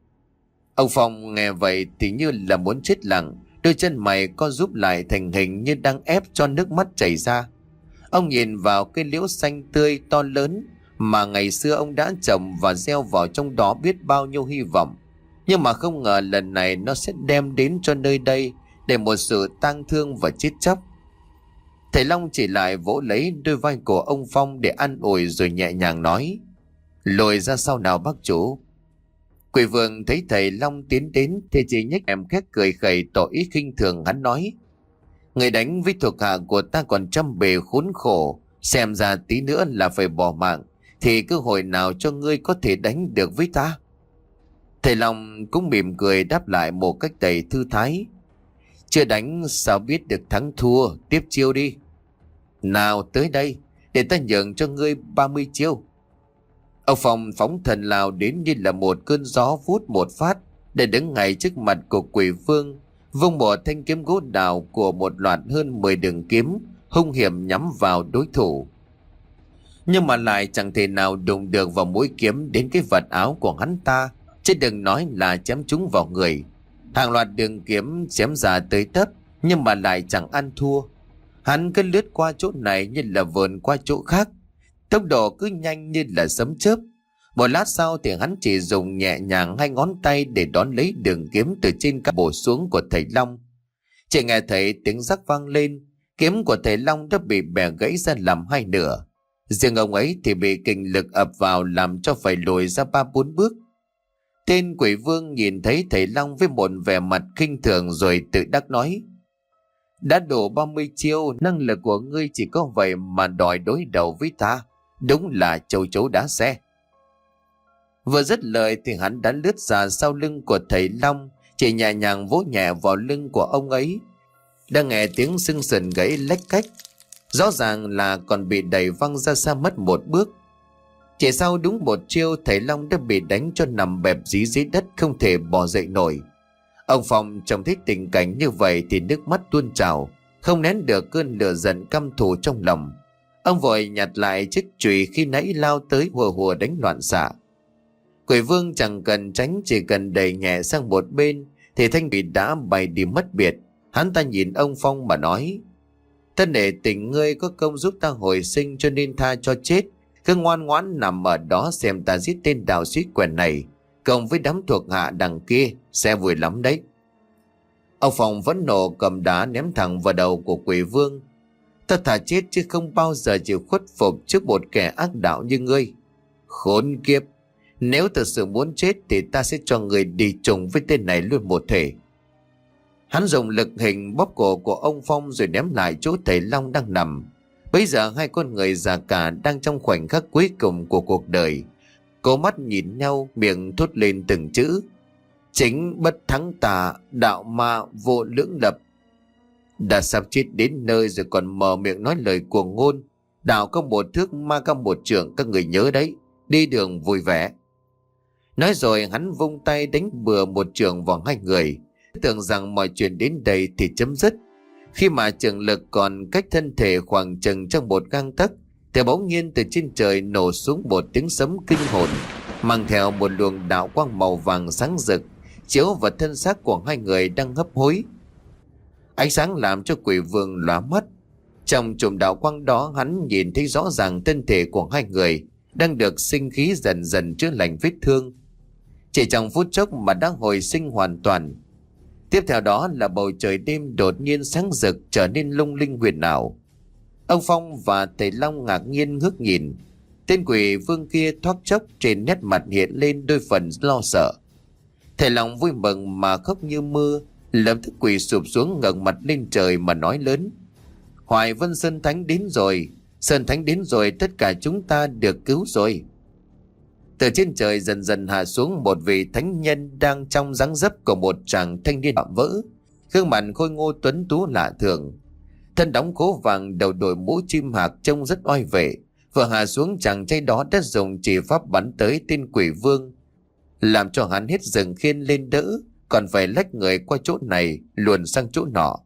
Ông Phong nghe vậy thì như là muốn chết lặng, đôi chân mày co rúm lại thành hình như đang ép cho nước mắt chảy ra. Ông nhìn vào cây liễu xanh tươi to lớn mà ngày xưa ông đã trồng và gieo vào trong đó biết bao nhiêu hy vọng. Nhưng mà không ngờ lần này nó sẽ đem đến cho nơi đây để một sự tang thương và chết chóc. Thầy Long chỉ lại vỗ lấy đôi vai của ông Phong để an ủi rồi nhẹ nhàng nói. Lùi ra sau nào bác chủ. Quỷ Vương thấy thầy Long tiến đến thì chỉ nhếch em khét cười khẩy tỏ ý khinh thường. Hắn nói. Người đánh với thuộc hạ của ta còn trăm bề khốn khổ, xem ra tí nữa là phải bỏ mạng, thì cơ hội nào cho ngươi có thể đánh được với ta? Thầy Long cũng mỉm cười đáp lại một cách đầy thư thái. Chưa đánh sao biết được thắng thua, tiếp chiêu đi. Nào tới đây, để ta nhường cho ngươi 30 chiêu. Ông Phong phóng thần lao đến như là một cơn gió vút một phát, để đứng ngay trước mặt của Quỷ Vương, vung một thanh kiếm gỗ đào của một loạt hơn 10 đường kiếm hung hiểm nhắm vào đối thủ. Nhưng mà lại chẳng thể nào đụng được vào mũi kiếm đến cái vật áo của hắn ta, chứ đừng nói là chém trúng vào người. Hàng loạt đường kiếm chém ra tới tấp, nhưng mà lại chẳng ăn thua. Hắn cứ lướt qua chỗ này như là vườn qua chỗ khác, tốc độ cứ nhanh như là sấm chớp. Một lát sau thì hắn chỉ dùng nhẹ nhàng hai ngón tay để đón lấy đường kiếm từ trên cao bổ xuống của thầy Long. Chỉ nghe thấy tiếng rắc vang lên, kiếm của thầy Long đã bị bẻ gãy ra làm hai nửa. Riêng ông ấy thì bị kình lực ập vào làm cho phải lùi ra 3-4 bước. Tên Quỷ Vương nhìn thấy thầy Long với một vẻ mặt khinh thường rồi tự đắc nói: đã đổ 30 chiêu, năng lực của ngươi chỉ có vậy mà đòi đối đầu với ta, đúng là châu chấu đá xe. Vừa dứt lời thì hắn đã lướt ra sau lưng của thầy Long, chỉ nhẹ nhàng vỗ nhẹ vào lưng của ông ấy. Đang nghe tiếng xương sườn gãy lách cách, rõ ràng là còn bị đẩy văng ra xa mất một bước. Chỉ sau đúng một chiêu, thầy Long đã bị đánh cho nằm bẹp dí dưới đất, không thể bò dậy nổi. Ông Phong trông thấy tình cảnh như vậy thì nước mắt tuôn trào, không nén được cơn lửa giận căm thù trong lòng. Ông vội nhặt lại chiếc chùy khi nãy lao tới hùa hùa đánh loạn xạ. Quỷ Vương chẳng cần tránh, chỉ cần đẩy nhẹ sang một bên thì thanh quỷ đã bay đi mất biệt. Hắn ta nhìn ông Phong mà nói: ta nể tình ngươi có công giúp ta hồi sinh cho nên tha cho chết, cứ ngoan ngoãn nằm ở đó xem ta giết tên đạo sĩ quèn này cộng với đám thuộc hạ đằng kia, sẽ vui lắm đấy. Ông Phong vẫn nộ cầm đá ném thẳng vào đầu của Quỷ Vương: ta thà chết chứ không bao giờ chịu khuất phục trước một kẻ ác đạo như ngươi. Khốn kiếp, nếu thật sự muốn chết thì ta sẽ cho người đi chung với tên này luôn một thể. Hắn dùng lực hình bóp cổ của ông Phong rồi ném lại chỗ thầy Long đang nằm. Bây giờ hai con người già cả đang trong khoảnh khắc cuối cùng của cuộc đời, cố mắt nhìn nhau, miệng thốt lên từng chữ: chính bất thắng tà, đạo ma vô lưỡng lập. Đã sắp chết đến nơi rồi còn mở miệng nói lời cuồng ngôn. Đạo có một thước, ma có một trượng, các người nhớ đấy, đi đường vui vẻ. Nói rồi hắn vung tay đánh bừa một trường vào hai người, tưởng rằng mọi chuyện đến đây thì chấm dứt. Khi mà trường lực còn cách thân thể khoảng chừng trong một gang tấc thì bỗng nhiên từ trên trời nổ xuống một tiếng sấm kinh hồn, mang theo một luồng đạo quang màu vàng sáng rực chiếu vào thân xác của hai người đang hấp hối. Ánh sáng làm cho Quỷ Vương lóa mắt. Trong chùm đạo quang đó, hắn nhìn thấy rõ ràng thân thể của hai người đang được sinh khí dần dần chữa lành vết thương. Chỉ trong phút chốc mà đã hồi sinh hoàn toàn. Tiếp theo đó là bầu trời đêm đột nhiên sáng rực, trở nên lung linh huyền ảo. Ông Phong và thầy Long ngạc nhiên ngước nhìn. Tên Quỷ Vương kia thoáng chốc trên nét mặt hiện lên đôi phần lo sợ. Thầy Long vui mừng mà khóc như mưa, lập tức quỳ sụp xuống ngẩng mặt lên trời mà nói lớn: Hoài Vân Sơn Thánh đến rồi, Sơn Thánh đến rồi, tất cả chúng ta được cứu rồi. Từ trên trời dần dần hạ xuống một vị thánh nhân đang trong dáng dấp của một chàng thanh niên vạm vỡ, gương mặt khôi ngô tuấn tú lạ thường, thân đóng khố vàng, đầu đội mũ chim hạc trông rất oai vệ. Vừa hạ xuống, chàng trai đó đã dùng chỉ pháp bắn tới tên Quỷ Vương, làm cho hắn hết rừng khiên lên đỡ, còn phải lách người qua chỗ này luồn sang chỗ nọ.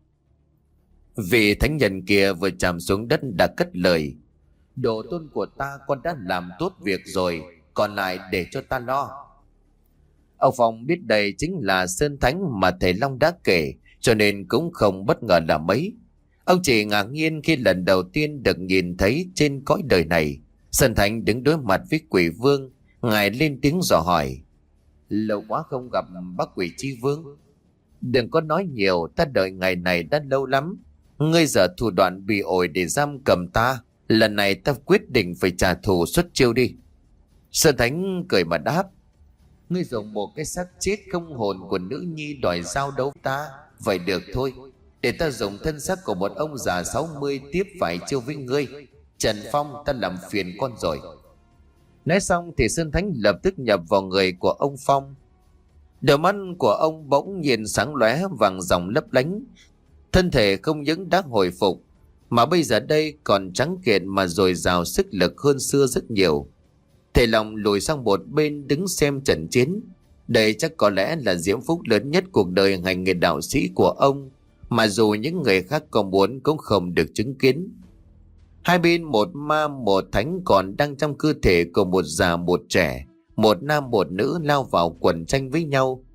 Vị thánh nhân kia vừa chạm xuống đất đã cất lời: Đồ tôn của ta, con đã làm tốt việc rồi, còn lại để cho ta lo. Ông Phong biết đây chính là Sơn Thánh mà thầy Long đã kể, cho nên cũng không bất ngờ là mấy. Ông chỉ ngạc nhiên khi lần đầu tiên được nhìn thấy trên cõi đời này Sơn Thánh đứng đối mặt với Quỷ Vương. Ngài lên tiếng dò hỏi: Lâu quá không gặp bác Quỷ Chi Vương. Đừng có nói nhiều, ta đợi ngày này đã lâu lắm. Ngươi giờ thủ đoạn bị ổi để giam cầm ta, lần này ta quyết định phải trả thù xuất chiêu đi. Sơn Thánh cười mà đáp: Ngươi dùng một cái xác chết không hồn của nữ nhi đòi giao đấu ta, vậy được thôi, để ta dùng thân xác của một ông già 60 tiếp phải chiêu với ngươi. Trần Phong, ta làm phiền con rồi. Nói xong thì Sơn Thánh lập tức nhập vào người của ông Phong. Đôi mắt của ông bỗng nhiên sáng lóe vàng ròng lấp lánh. Thân thể không những đã hồi phục, mà bây giờ đây còn trắng kiện mà dồi dào sức lực hơn xưa rất nhiều. Thầy Long lùi sang một bên đứng xem trận chiến. Đây chắc có lẽ là diễm phúc lớn nhất cuộc đời hành nghề đạo sĩ của ông, mà dù những người khác có muốn cũng không được chứng kiến. Hai bên một ma một thánh còn đang trong cơ thể của một già một trẻ, một nam một nữ lao vào quần tranh với nhau.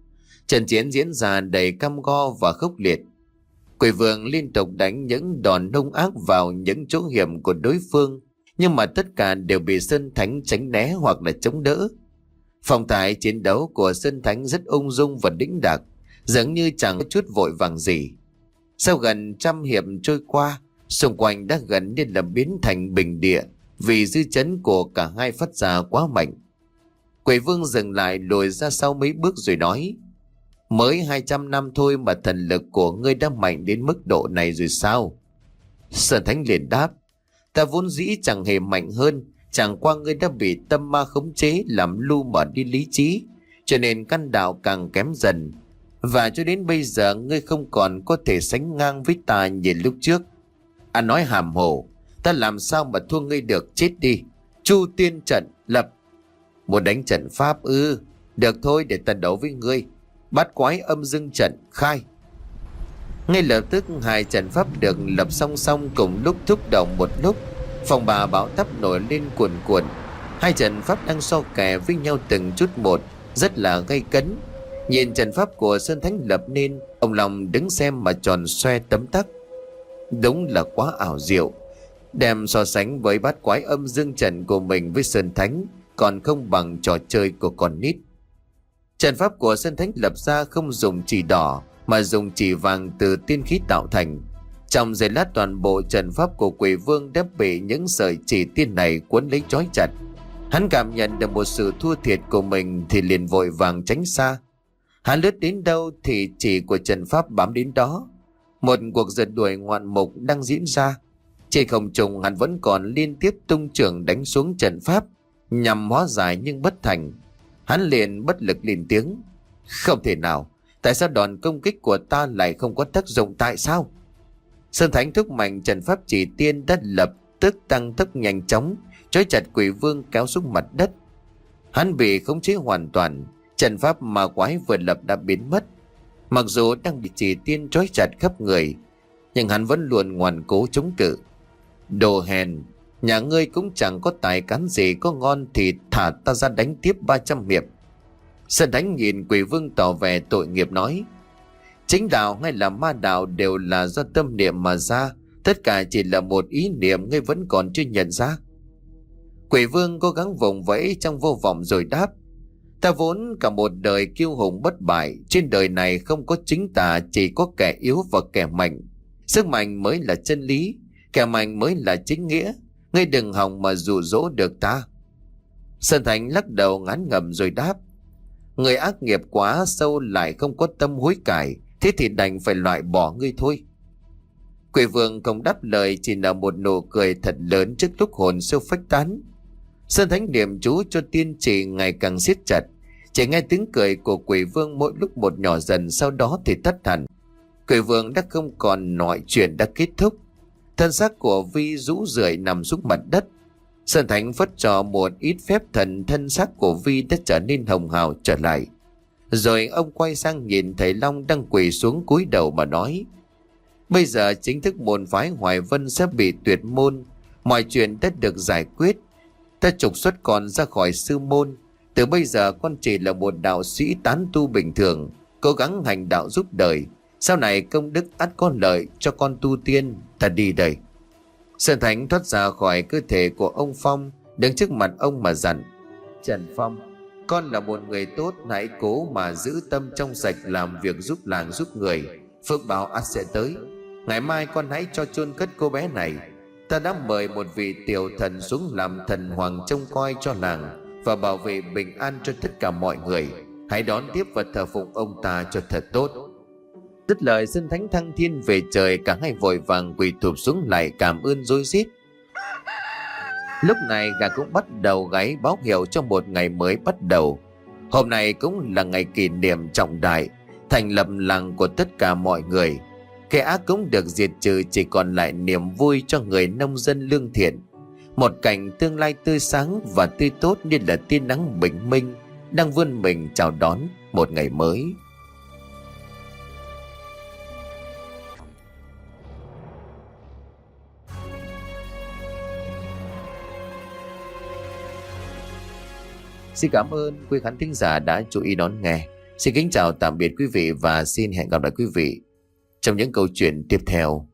Trận chiến diễn ra đầy cam go và khốc liệt. Quỷ vương liên tục đánh những đòn hung ác vào những chỗ hiểm của đối phương, nhưng mà tất cả đều bị Sơn Thánh tránh né hoặc là chống đỡ. Phong thái chiến đấu của Sơn Thánh rất ung dung và đĩnh đạc, dường như chẳng có chút vội vàng gì. Sau gần trăm hiệp trôi qua, xung quanh đã gần như là biến thành bình địa vì dư chấn của cả hai phát ra quá mạnh. Quỷ vương dừng lại lùi ra sau mấy bước rồi nói: Mới 200 năm thôi mà thần lực của ngươi đã mạnh đến mức độ này rồi sao? Sơn Thánh liền đáp: Ta vốn dĩ chẳng hề mạnh hơn, chẳng qua ngươi đã bị tâm ma khống chế làm lu mờ đi lý trí, cho nên căn đạo càng kém dần. Và cho đến bây giờ ngươi không còn có thể sánh ngang với ta như lúc trước. Anh nói hàm hồ, ta làm sao mà thua ngươi được, chết đi. Chu tiên trận lập. Muốn đánh trận pháp ư? Được thôi, để ta đấu với ngươi. Bát quái âm dương trận khai. Ngay lập tức hai trận pháp được lập song song cùng lúc thúc động một lúc. Phòng bà bão táp nổi lên cuồn cuộn. Hai trận pháp đang so kè với nhau từng chút một, rất là gay cấn. Nhìn trận pháp của Sơn Thánh lập nên, ông Long đứng xem mà tròn xoe tấm tắc. Đúng là quá ảo diệu. Đem so sánh với bát quái âm dương trận của mình với Sơn Thánh, còn không bằng trò chơi của con nít. Trận pháp của Sơn Thánh lập ra không dùng chỉ đỏ mà dùng chỉ vàng từ tiên khí tạo thành. Trong giây lát toàn bộ trận pháp của Quỷ Vương đã bị những sợi chỉ tiên này cuốn lấy trói chặt. Hắn cảm nhận được một sự thua thiệt của mình thì liền vội vàng tránh xa. Hắn lướt đến đâu thì chỉ của trận pháp bám đến đó. Một cuộc rượt đuổi ngoạn mục đang diễn ra. Trên không trung hắn vẫn còn liên tiếp tung chưởng đánh xuống trận pháp nhằm hóa giải nhưng bất thành. Hắn liền bất lực lên tiếng: Không thể nào, tại sao đòn công kích của ta lại không có tác dụng, tại sao? Sơn Thánh thúc mạnh trận pháp chỉ tiên đã lập tức tăng tốc nhanh chóng, trói chặt Quỷ Vương kéo xuống mặt đất. Hắn bị khống chế hoàn toàn, trận pháp ma quái vừa lập đã biến mất. Mặc dù đang bị chỉ tiên trói chặt khắp người, nhưng hắn vẫn luôn ngoan cố chống cự. Đồ hèn, nhà ngươi cũng chẳng có tài cán gì, có ngon thì thả ta ra đánh tiếp 300 hiệp. Sơn Thánh nhìn Quỷ Vương tỏ vẻ tội nghiệp nói: Chính đạo hay là ma đạo đều là do tâm niệm mà ra, tất cả chỉ là một ý niệm ngươi vẫn còn chưa nhận ra. Quỷ Vương cố gắng vùng vẫy trong vô vọng rồi đáp: Ta vốn cả một đời kiêu hùng bất bại, trên đời này không có chính tà, chỉ có kẻ yếu và kẻ mạnh. Sức mạnh mới là chân lý, kẻ mạnh mới là chính nghĩa. Ngươi đừng hòng mà dụ dỗ được ta. Sơn Thánh lắc đầu ngán ngẩm rồi đáp: Người ác nghiệp quá sâu lại không có tâm hối cải, thế thì đành phải loại bỏ ngươi thôi. Quỷ Vương không đáp lời, chỉ là một nụ cười thật lớn trước lúc hồn siêu phách tán. Sơn Thánh niệm chú cho tiên chỉ ngày càng siết chặt. Chỉ nghe tiếng cười của Quỷ Vương mỗi lúc một nhỏ dần, sau đó thì tắt hẳn. Quỷ Vương đã không còn nói chuyện đã kết thúc. Thân xác của Vi rũ rượi nằm xuống mặt đất. Sơn Thánh phất cho một ít phép thần, thân xác của Vi đã trở nên hồng hào trở lại. Rồi ông quay sang nhìn thầy Long đang quỳ xuống cúi đầu mà nói: Bây giờ chính thức môn phái Hoài Vân sẽ bị tuyệt môn. Mọi chuyện đã được giải quyết. Ta trục xuất con ra khỏi sư môn. Từ bây giờ con chỉ là một đạo sĩ tán tu bình thường, cố gắng hành đạo giúp đời. Sau này công đức ắt có lợi cho con tu tiên. Ta đi đây. Sơn Thánh thoát ra khỏi cơ thể của ông Phong, đứng trước mặt ông mà dặn: Trần Phong, con là một người tốt, hãy cố mà giữ tâm trong sạch, làm việc giúp làng giúp người, phước báo ắt sẽ tới. Ngày mai con hãy cho chôn cất cô bé này. Ta đã mời một vị tiểu thần xuống làm thần hoàng trông coi cho làng và bảo vệ bình an cho tất cả mọi người. Hãy đón tiếp và thờ phụng ông ta cho thật tốt. Dứt lời, Sơn Thánh thăng thiên về trời, cả hai vội vàng quỳ thụp xuống lại cảm ơn rối rít. Lúc này gà cũng bắt đầu gáy báo hiệu cho một ngày mới bắt đầu. Hôm nay cũng là ngày kỷ niệm trọng đại, thành lập làng của tất cả mọi người. Kẻ ác cũng được diệt trừ, chỉ còn lại niềm vui cho người nông dân lương thiện. Một cảnh tương lai tươi sáng và tươi tốt như là tia nắng bình minh đang vươn mình chào đón một ngày mới. Xin cảm ơn quý khán thính giả đã chú ý đón nghe. Xin kính chào tạm biệt quý vị và xin hẹn gặp lại quý vị trong những câu chuyện tiếp theo